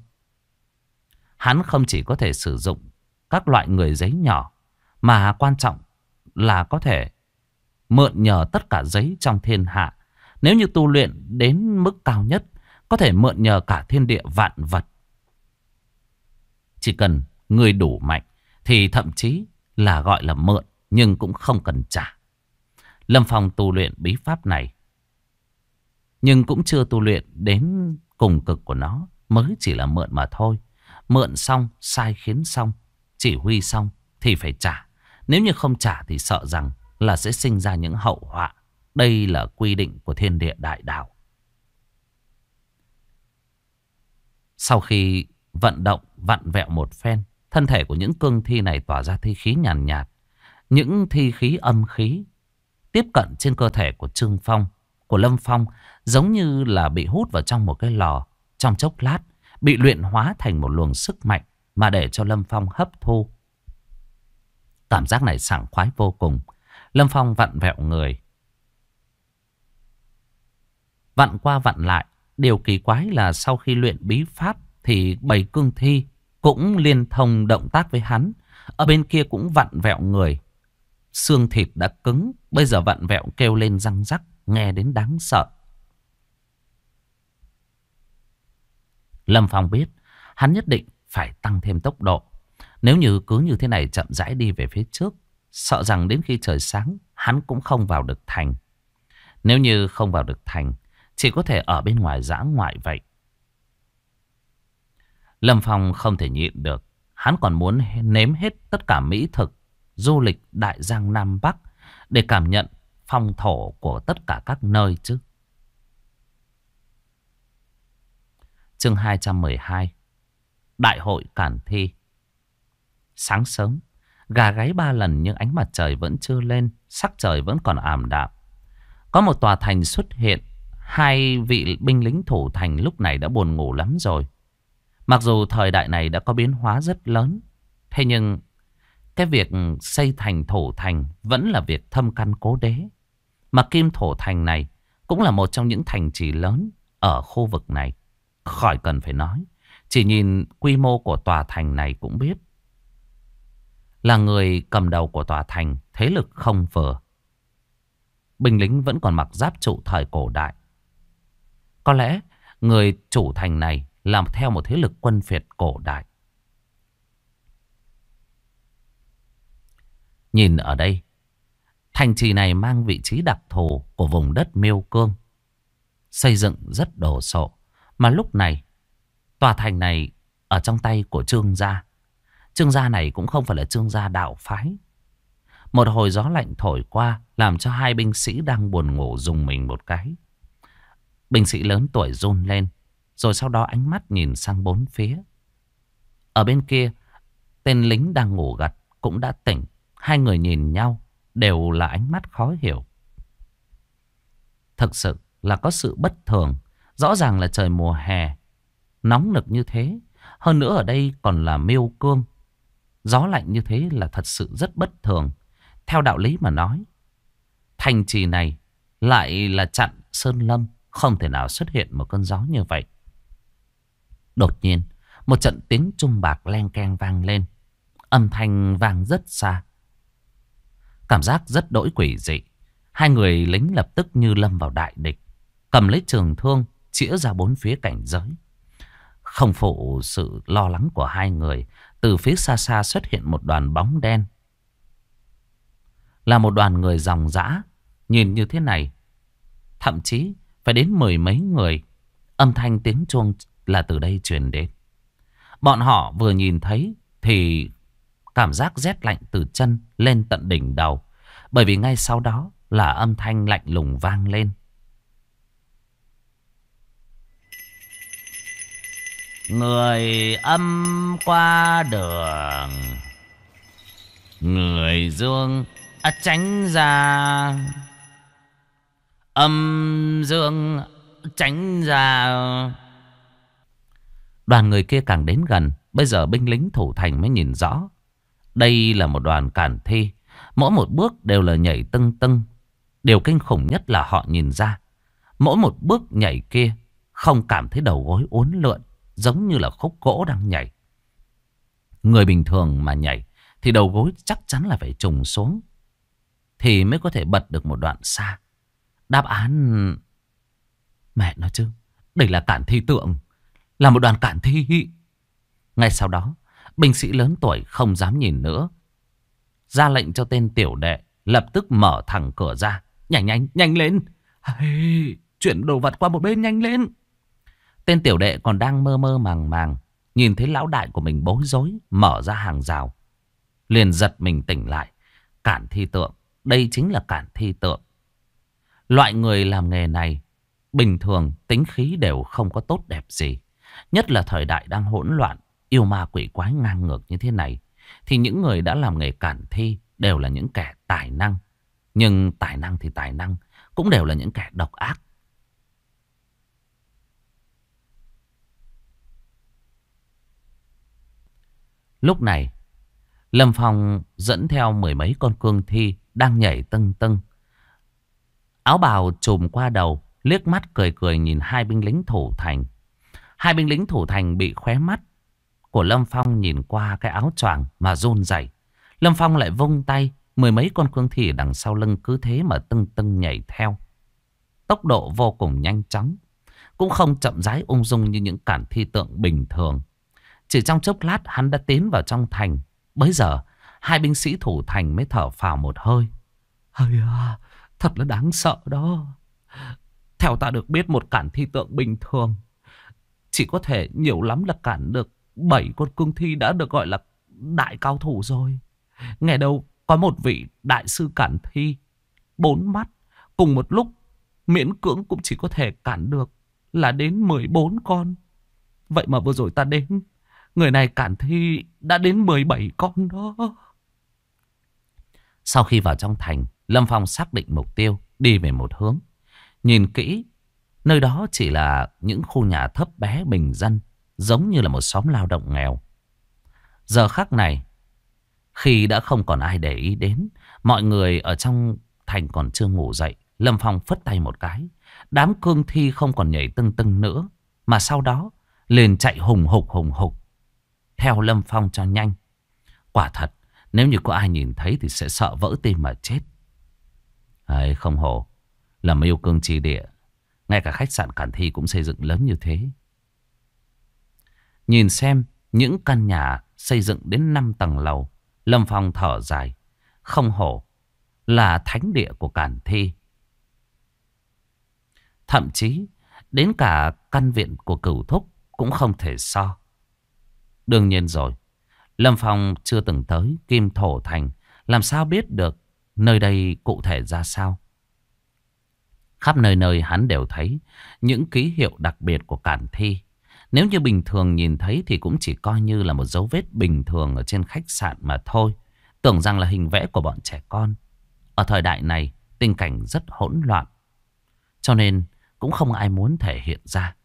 hắn không chỉ có thể sử dụng các loại người giấy nhỏ, mà quan trọng là có thể mượn nhờ tất cả giấy trong thiên hạ. Nếu như tu luyện đến mức cao nhất, có thể mượn nhờ cả thiên địa vạn vật. Chỉ cần người đủ mạnh thì thậm chí là gọi là mượn, nhưng cũng không cần trả. Lâm Phong tu luyện bí pháp này, nhưng cũng chưa tu luyện đến cùng cực của nó, mới chỉ là mượn mà thôi. Mượn xong, sai khiến xong, chỉ huy xong thì phải trả. Nếu như không trả thì sợ rằng là sẽ sinh ra những hậu họa. Đây là quy định của thiên địa đại đạo. Sau khi vận động, vặn vẹo một phen, thân thể của những cương thi này tỏa ra thi khí nhàn nhạt. Những thi khí âm khí tiếp cận trên cơ thể của Trương Phong, của Lâm Phong, giống như là bị hút vào trong một cái lò. Trong chốc lát bị luyện hóa thành một luồng sức mạnh mà để cho Lâm Phong hấp thu. Cảm giác này sảng khoái vô cùng. Lâm Phong vặn vẹo người, vặn qua vặn lại. Điều kỳ quái là sau khi luyện bí pháp thì bầy cương thi cũng liên thông động tác với hắn. Ở bên kia cũng vặn vẹo người. Xương thịt đã cứng, bây giờ vặn vẹo kêu lên răng rắc, nghe đến đáng sợ. Lâm Phong biết hắn nhất định phải tăng thêm tốc độ. Nếu như cứ như thế này chậm rãi đi về phía trước, sợ rằng đến khi trời sáng hắn cũng không vào được thành. Nếu như không vào được thành chỉ có thể ở bên ngoài dã ngoại vậy. Lâm Phong không thể nhịn được. Hắn còn muốn nếm hết tất cả mỹ thực du lịch Đại Giang Nam Bắc để cảm nhận phong thổ của tất cả các nơi chứ. Chương 212. Đại hội Cản Thi. Sáng sớm, gà gáy 3 lần nhưng ánh mặt trời vẫn chưa lên, sắc trời vẫn còn ảm đạm. Có một tòa thành xuất hiện. Hai vị binh lính thủ thành lúc này đã buồn ngủ lắm rồi. Mặc dù thời đại này đã có biến hóa rất lớn, thế nhưng cái việc xây thành thổ thành vẫn là việc thâm căn cố đế. Mà Kim Thổ Thành này cũng là một trong những thành trì lớn ở khu vực này. Khỏi cần phải nói, chỉ nhìn quy mô của tòa thành này cũng biết. Là người cầm đầu của tòa thành, thế lực không vừa. Binh lính vẫn còn mặc giáp trụ thời cổ đại. Có lẽ người chủ thành này làm theo một thế lực quân phiệt cổ đại. Nhìn ở đây, thành trì này mang vị trí đặc thù của vùng đất Miêu Cương. Xây dựng rất đồ sộ. Mà lúc này, tòa thành này ở trong tay của Trương gia. Trương gia này cũng không phải là Trương gia đạo phái. Một hồi gió lạnh thổi qua làm cho hai binh sĩ đang buồn ngủ rùng mình một cái. Binh sĩ lớn tuổi run lên, rồi sau đó ánh mắt nhìn sang bốn phía. Ở bên kia, tên lính đang ngủ gật cũng đã tỉnh. Hai người nhìn nhau đều là ánh mắt khó hiểu. Thực sự là có sự bất thường. Rõ ràng là trời mùa hè nóng nực như thế. Hơn nữa ở đây còn là Miêu Cương. Gió lạnh như thế là thật sự rất bất thường. Theo đạo lý mà nói, thành trì này lại là chặn sơn lâm, không thể nào xuất hiện một cơn gió như vậy. Đột nhiên, một trận tiếng trung bạc len keng vang lên. Âm thanh vang rất xa. Cảm giác rất đỗi quỷ dị. Hai người lính lập tức như lâm vào đại địch, cầm lấy trường thương chĩa ra bốn phía cảnh giới. Không phụ sự lo lắng của hai người, từ phía xa xa xuất hiện một đoàn bóng đen. Là một đoàn người ròng rã. Nhìn như thế này, thậm chí phải đến 10 mấy người. Âm thanh tiếng chuông là từ đây truyền đến. Bọn họ vừa nhìn thấy thì cảm giác rét lạnh từ chân lên tận đỉnh đầu. Bởi vì ngay sau đó là âm thanh lạnh lùng vang lên. Người âm qua đường, người dương tránh ra. Âm dương tránh ra. Đoàn người kia càng đến gần, bây giờ binh lính thủ thành mới nhìn rõ. Đây là một đoàn cản thi. Mỗi một bước đều là nhảy tưng tưng. Điều kinh khủng nhất là họ nhìn ra, mỗi một bước nhảy kia không cảm thấy đầu gối uốn lượn, giống như là khúc gỗ đang nhảy. Người bình thường mà nhảy thì đầu gối chắc chắn là phải trùng xuống thì mới có thể bật được một đoạn xa. Đáp án... Mẹ nói chứ, đây là cản thi tượng, là một đoàn cản thi. Ngay sau đó, binh sĩ lớn tuổi không dám nhìn nữa, ra lệnh cho tên tiểu đệ lập tức mở thẳng cửa ra. Nhanh lên. Hey, chuyển đồ vật qua một bên nhanh lên. Tên tiểu đệ còn đang mơ mơ màng màng, nhìn thấy lão đại của mình bối rối mở ra hàng rào, liền giật mình tỉnh lại. Cản thi tượng, đây chính là cản thi tượng. Loại người làm nghề này bình thường tính khí đều không có tốt đẹp gì. Nhất là thời đại đang hỗn loạn, yêu ma quỷ quái ngang ngược như thế này, thì những người đã làm nghề cản thi đều là những kẻ tài năng. Nhưng tài năng thì tài năng, cũng đều là những kẻ độc ác. Lúc này, Lâm Phong dẫn theo 10 mấy con cương thi đang nhảy tưng tưng. Áo bào trùm qua đầu, liếc mắt cười cười nhìn hai binh lính thủ thành. Hai binh lính thủ thành bị khóe mắt của Lâm Phong nhìn qua cái áo choàng mà run rẩy. Lâm Phong lại vung tay, 10 mấy con cương thi đằng sau lưng cứ thế mà tưng tưng nhảy theo. Tốc độ vô cùng nhanh chóng, cũng không chậm rãi ung dung như những cản thi tượng bình thường. Chỉ trong chốc lát hắn đã tiến vào trong thành. Bấy giờ hai binh sĩ thủ thành mới thở phào một hơi. Thật là đáng sợ đó. Theo ta được biết, một cản thi tượng bình thường chỉ có thể nhiều lắm là cản được 7 con cương thi đã được gọi là đại cao thủ rồi. Nghe đâu có một vị đại sư cản thi 4 mắt cùng một lúc miễn cưỡng cũng chỉ có thể cản được là đến 14 con. Vậy mà vừa rồi ta đến, người này cản thi đã đến 17 con đó. Sau khi vào trong thành, Lâm Phong xác định mục tiêu, đi về một hướng. Nhìn kỹ, nơi đó chỉ là những khu nhà thấp bé bình dân, giống như là một xóm lao động nghèo. Giờ khắc này, khi đã không còn ai để ý đến, mọi người ở trong thành còn chưa ngủ dậy, Lâm Phong phất tay một cái. Đám cương thi không còn nhảy tưng tưng nữa, mà sau đó liền chạy hùng hục theo Lâm Phong cho nhanh. Quả thật, nếu như có ai nhìn thấy thì sẽ sợ vỡ tim mà chết. Ấy, không hổ là yêu cương chi địa, ngay cả khách sạn Cản Thi cũng xây dựng lớn như thế. Nhìn xem những căn nhà xây dựng đến 5 tầng lầu, Lâm Phong thở dài. Không hổ là thánh địa của Cản Thi. Thậm chí đến cả căn viện của Cửu Thúc cũng không thể so. Đương nhiên rồi, Lâm Phong chưa từng tới Kim Thổ Thành, làm sao biết được nơi đây cụ thể ra sao. Khắp nơi nơi hắn đều thấy những ký hiệu đặc biệt của Cản Thi. Nếu như bình thường nhìn thấy thì cũng chỉ coi như là một dấu vết bình thường ở trên khách sạn mà thôi. Tưởng rằng là hình vẽ của bọn trẻ con. Ở thời đại này, tình cảnh rất hỗn loạn, cho nên cũng không ai muốn thể hiện ra.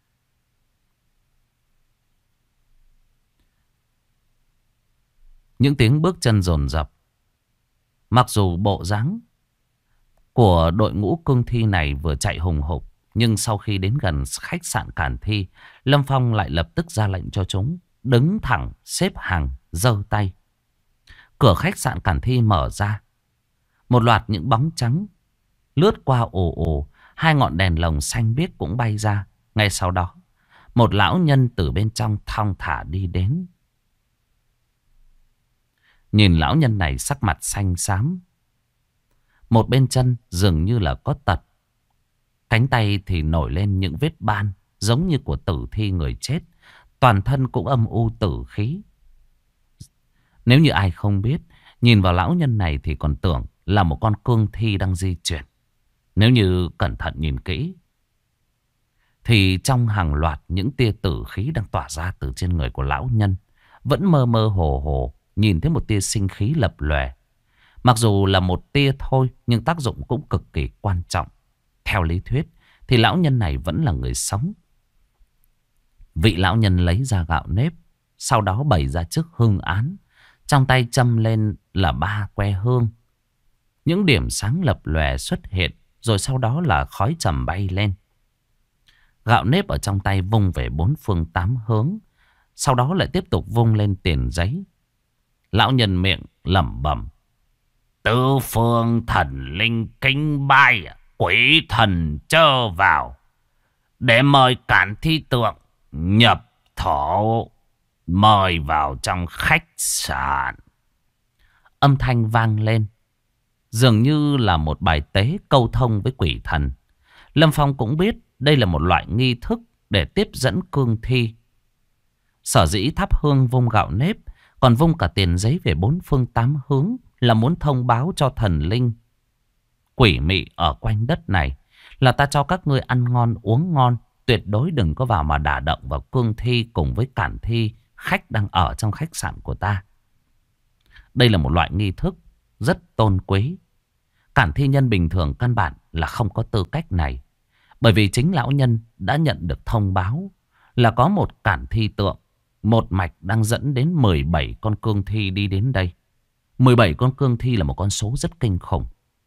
Những tiếng bước chân dồn dập. Mặc dù bộ dáng của đội ngũ cương thi này vừa chạy hùng hục, nhưng sau khi đến gần khách sạn Cản Thi, Lâm Phong lại lập tức ra lệnh cho chúng đứng thẳng, xếp hàng, giơ tay. Cửa khách sạn Cản Thi mở ra. Một loạt những bóng trắng lướt qua ồ ồ. Hai ngọn đèn lồng xanh biếc cũng bay ra. Ngay sau đó, một lão nhân từ bên trong thong thả đi đến. Nhìn lão nhân này sắc mặt xanh xám. Một bên chân dường như là có tật. Cánh tay thì nổi lên những vết ban giống như của tử thi người chết. Toàn thân cũng âm u tử khí. Nếu như ai không biết, nhìn vào lão nhân này thì còn tưởng là một con cương thi đang di chuyển. Nếu như cẩn thận nhìn kỹ, thì trong hàng loạt những tia tử khí đang tỏa ra từ trên người của lão nhân, vẫn mơ mơ hồ hồ nhìn thấy một tia sinh khí lập lòe. Mặc dù là một tia thôi, nhưng tác dụng cũng cực kỳ quan trọng. Theo lý thuyết thì lão nhân này vẫn là người sống. Vị lão nhân lấy ra gạo nếp, sau đó bày ra trước hương án. Trong tay châm lên là 3 que hương. Những điểm sáng lập lòe xuất hiện, rồi sau đó là khói trầm bay lên. Gạo nếp ở trong tay vung về 4 phương 8 hướng. Sau đó lại tiếp tục vung lên tiền giấy. Lão nhân miệng lẩm bẩm: Tứ phương thần linh kính bay, quỷ thần chớ vào, để mời Cản Thi tượng nhập thổ, mời vào trong khách sạn. Âm thanh vang lên, dường như là một bài tế câu thông với quỷ thần. Lâm Phong cũng biết đây là một loại nghi thức để tiếp dẫn cương thi. Sở dĩ thắp hương vung gạo nếp, còn vung cả tiền giấy về 4 phương 8 hướng, là muốn thông báo cho thần linh quỷ mị ở quanh đất này là ta cho các ngươi ăn ngon uống ngon, tuyệt đối đừng có vào mà đả động vào cương thi cùng với Cản Thi khách đang ở trong khách sạn của ta. Đây là một loại nghi thức rất tôn quý. Cản Thi nhân bình thường căn bản là không có tư cách này, bởi vì chính lão nhân đã nhận được thông báo là có một Cản Thi tượng một mạch đang dẫn đến 17 con cương thi đi đến đây. 17 con cương thi là một con số rất kinh khủng.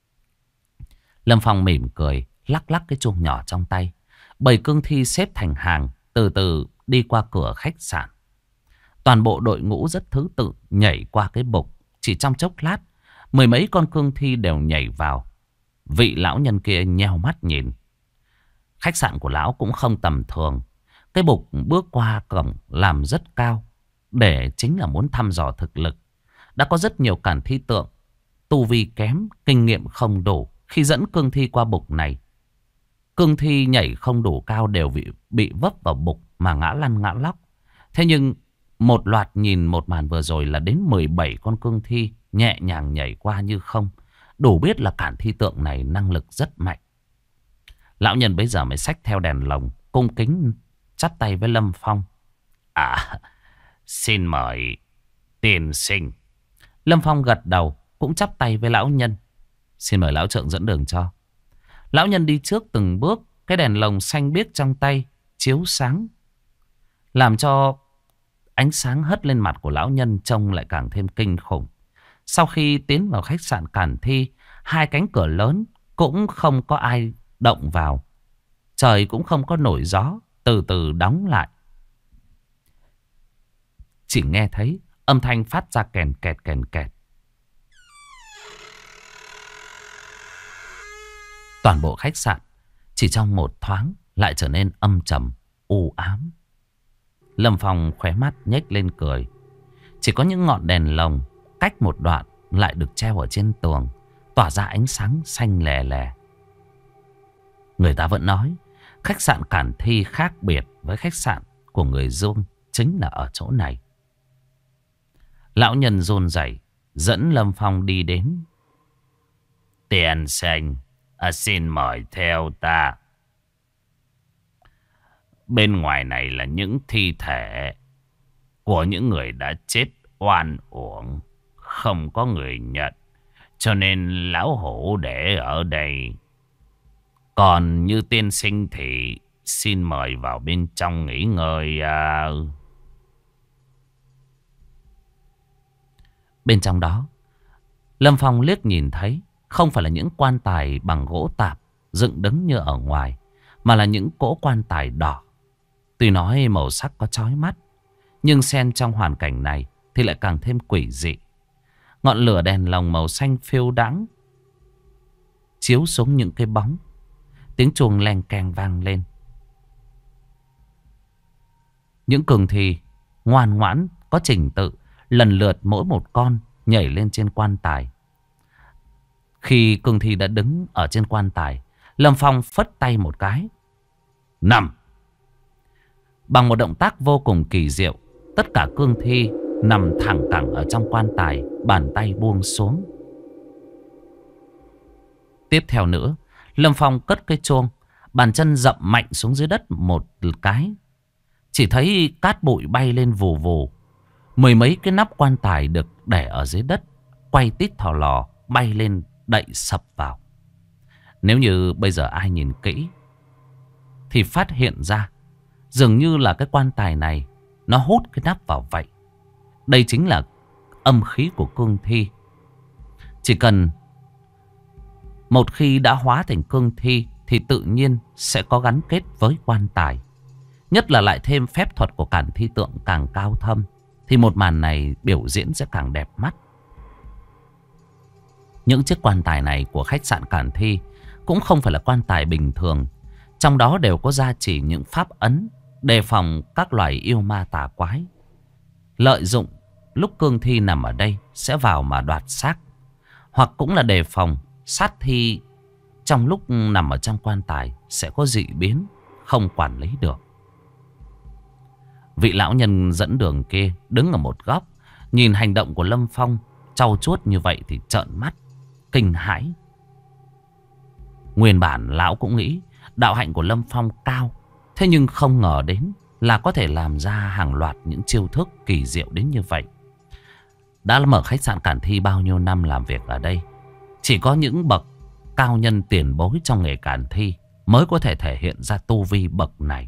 Lâm Phong mỉm cười, lắc lắc cái chuông nhỏ trong tay. 7 cương thi xếp thành hàng, từ từ đi qua cửa khách sạn. Toàn bộ đội ngũ rất thứ tự nhảy qua cái bục. Chỉ trong chốc lát, 10 mấy con cương thi đều nhảy vào. Vị lão nhân kia nheo mắt nhìn. Khách sạn của lão cũng không tầm thường. Cái bục bước qua cổng làm rất cao, để chính là muốn thăm dò thực lực. Đã có rất nhiều Cản Thi tượng tu vi kém, kinh nghiệm không đủ khi dẫn cương thi qua bục này. Cương thi nhảy không đủ cao đều bị vấp vào bụng mà ngã lăn ngã lóc. Thế nhưng một loạt nhìn một màn vừa rồi là đến 17 con cương thi nhẹ nhàng nhảy qua như không. Đủ biết là cản thi tượng này năng lực rất mạnh. Lão nhân bây giờ mới xách theo đèn lồng, cung kính chắp tay với Lâm Phong. À, xin mời tiên sinh. Lâm Phong gật đầu, cũng chắp tay với lão nhân. Xin mời lão trượng dẫn đường cho. Lão nhân đi trước từng bước, cái đèn lồng xanh biếc trong tay chiếu sáng, làm cho ánh sáng hất lên mặt của lão nhân trông lại càng thêm kinh khủng. Sau khi tiến vào khách sạn Cản Thi, hai cánh cửa lớn cũng không có ai động vào. Trời cũng không có nổi gió, từ từ đóng lại. Chỉ nghe thấy âm thanh phát ra kèn kẹt kèn kẹt. Toàn bộ khách sạn chỉ trong một thoáng lại trở nên âm trầm, u ám. Lâm Phong khóe mắt nhếch lên cười. Chỉ có những ngọn đèn lồng cách một đoạn lại được treo ở trên tường, tỏa ra ánh sáng xanh lè lè. Người ta vẫn nói khách sạn Cản Thi khác biệt với khách sạn của người Dung chính là ở chỗ này. Lão nhân run rẩy dẫn Lâm Phong đi đến. Tiền sinh, xin mời theo ta. Bên ngoài này là những thi thể của những người đã chết oan uổng, không có người nhận, cho nên lão hổ để ở đây. Còn như tiên sinh thì xin mời vào bên trong nghỉ ngơi. Bên trong đó, Lâm Phong liếc nhìn thấy không phải là những quan tài bằng gỗ tạp dựng đứng như ở ngoài, mà là những cỗ quan tài đỏ. Tuy nói màu sắc có chói mắt, nhưng xen trong hoàn cảnh này thì lại càng thêm quỷ dị. Ngọn lửa đèn lồng màu xanh phiêu đãng chiếu xuống những cái bóng. Tiếng chuông leng keng vang lên. Những cương thi ngoan ngoãn có trình tự lần lượt mỗi một con nhảy lên trên quan tài. Khi cương thi đã đứng ở trên quan tài, Lâm Phong phất tay một cái. Nằm. Bằng một động tác vô cùng kỳ diệu, tất cả cương thi nằm thẳng cẳng ở trong quan tài, bàn tay buông xuống. Tiếp theo nữa, Lâm Phong cất cái chuông, bàn chân dậm mạnh xuống dưới đất một cái. Chỉ thấy cát bụi bay lên vù vù. Mười mấy cái nắp quan tài được để ở dưới đất quay tít thò lò bay lên đậy sập vào. Nếu như bây giờ ai nhìn kỹ thì phát hiện ra dường như là cái quan tài này nó hút cái nắp vào vậy. Đây chính là âm khí của cương thi. Chỉ cần một khi đã hóa thành cương thi thì tự nhiên sẽ có gắn kết với quan tài. Nhất là lại thêm phép thuật của Cản Thi tượng càng cao thâm, thì một màn này biểu diễn sẽ càng đẹp mắt. Những chiếc quan tài này của khách sạn Cản Thi cũng không phải là quan tài bình thường. Trong đó đều có gia chỉ những pháp ấn đề phòng các loài yêu ma tà quái. Lợi dụng lúc cương thi nằm ở đây sẽ vào mà đoạt xác. Hoặc cũng là đề phòng sát thi trong lúc nằm ở trong quan tài sẽ có dị biến, không quản lý được. Vị lão nhân dẫn đường kia đứng ở một góc, nhìn hành động của Lâm Phong trau chuốt như vậy thì trợn mắt, kinh hãi. Nguyên bản lão cũng nghĩ đạo hạnh của Lâm Phong cao, thế nhưng không ngờ đến là có thể làm ra hàng loạt những chiêu thức kỳ diệu đến như vậy. Đã mở khách sạn Cản Thi bao nhiêu năm làm việc ở đây, chỉ có những bậc cao nhân tiền bối trong nghề Cản Thi mới có thể thể hiện ra tu vi bậc này.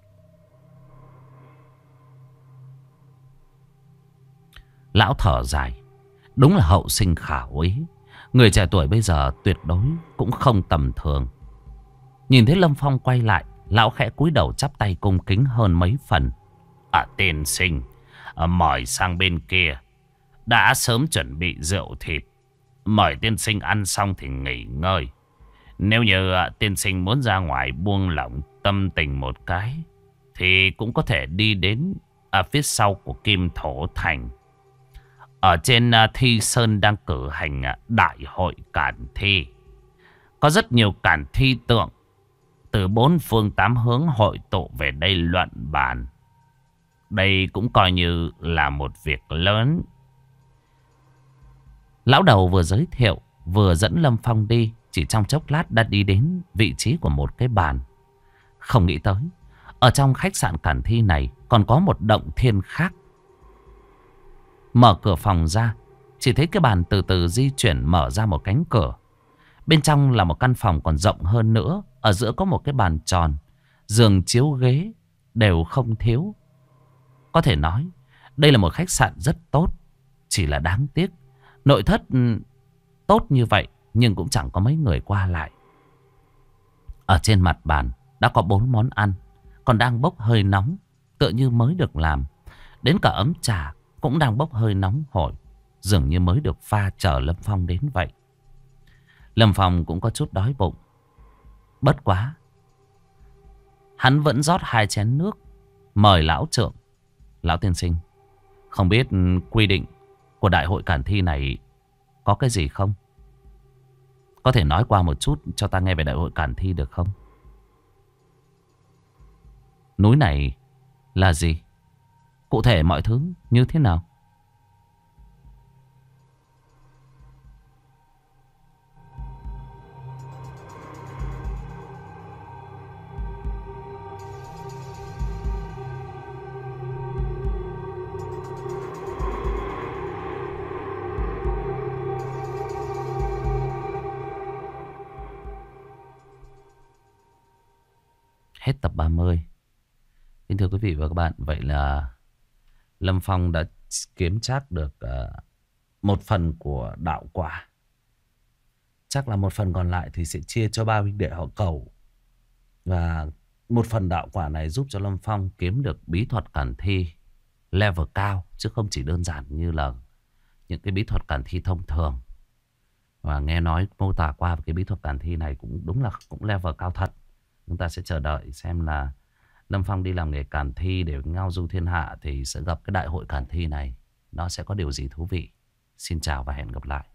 Lão thở dài. Đúng là hậu sinh khả úy. Người trẻ tuổi bây giờ tuyệt đối cũng không tầm thường. Nhìn thấy Lâm Phong quay lại, lão khẽ cúi đầu chắp tay cung kính hơn mấy phần. Tiên sinh, mời sang bên kia. Đã sớm chuẩn bị rượu thịt. Mời tiên sinh ăn xong thì nghỉ ngơi. Nếu như tiên sinh muốn ra ngoài buông lỏng tâm tình một cái, thì cũng có thể đi đến phía sau của Kim Thổ Thành. Ở trên Thi Sơn đang cử hành đại hội Cản Thi. Có rất nhiều Cản Thi tượng từ bốn phương tám hướng hội tụ về đây luận bàn. Đây cũng coi như là một việc lớn. Lão đầu vừa giới thiệu, vừa dẫn Lâm Phong đi. Chỉ trong chốc lát đã đi đến vị trí của một cái bàn. Không nghĩ tới, ở trong khách sạn Cản Thi này còn có một động thiên khác. Mở cửa phòng ra, chỉ thấy cái bàn từ từ di chuyển mở ra một cánh cửa. Bên trong là một căn phòng còn rộng hơn nữa. Ở giữa có một cái bàn tròn, giường chiếu ghế đều không thiếu. Có thể nói đây là một khách sạn rất tốt. Chỉ là đáng tiếc, nội thất tốt như vậy nhưng cũng chẳng có mấy người qua lại. Ở trên mặt bàn đã có 4 món ăn, còn đang bốc hơi nóng, tựa như mới được làm. Đến cả ấm trà cũng đang bốc hơi nóng hổi, dường như mới được pha chờ Lâm Phong đến vậy. Lâm Phong cũng có chút đói bụng. Bất quá, hắn vẫn rót 2 chén nước, mời lão trượng. Lão tiên sinh, không biết quy định của đại hội Cản Thi này có cái gì không? Có thể nói qua một chút cho ta nghe về đại hội Cản Thi được không? Núi này là gì? Cụ thể mọi thứ như thế nào? Hết tập 30. Kính thưa quý vị và các bạn, vậy là Lâm Phong đã kiếm trác được một phần của đạo quả. Chắc là một phần còn lại thì sẽ chia cho 3 huynh đệ họ Cẩu. Và một phần đạo quả này giúp cho Lâm Phong kiếm được bí thuật Cản Thi level cao, chứ không chỉ đơn giản như là những cái bí thuật Cản Thi thông thường. Và nghe nói mô tả qua cái bí thuật Cản Thi này cũng đúng là cũng level cao thật. Chúng ta sẽ chờ đợi xem là Lâm Phong đi làm nghề Cản Thi để ngao du thiên hạ thì sẽ gặp cái đại hội Cản Thi này. Nó sẽ có điều gì thú vị. Xin chào và hẹn gặp lại.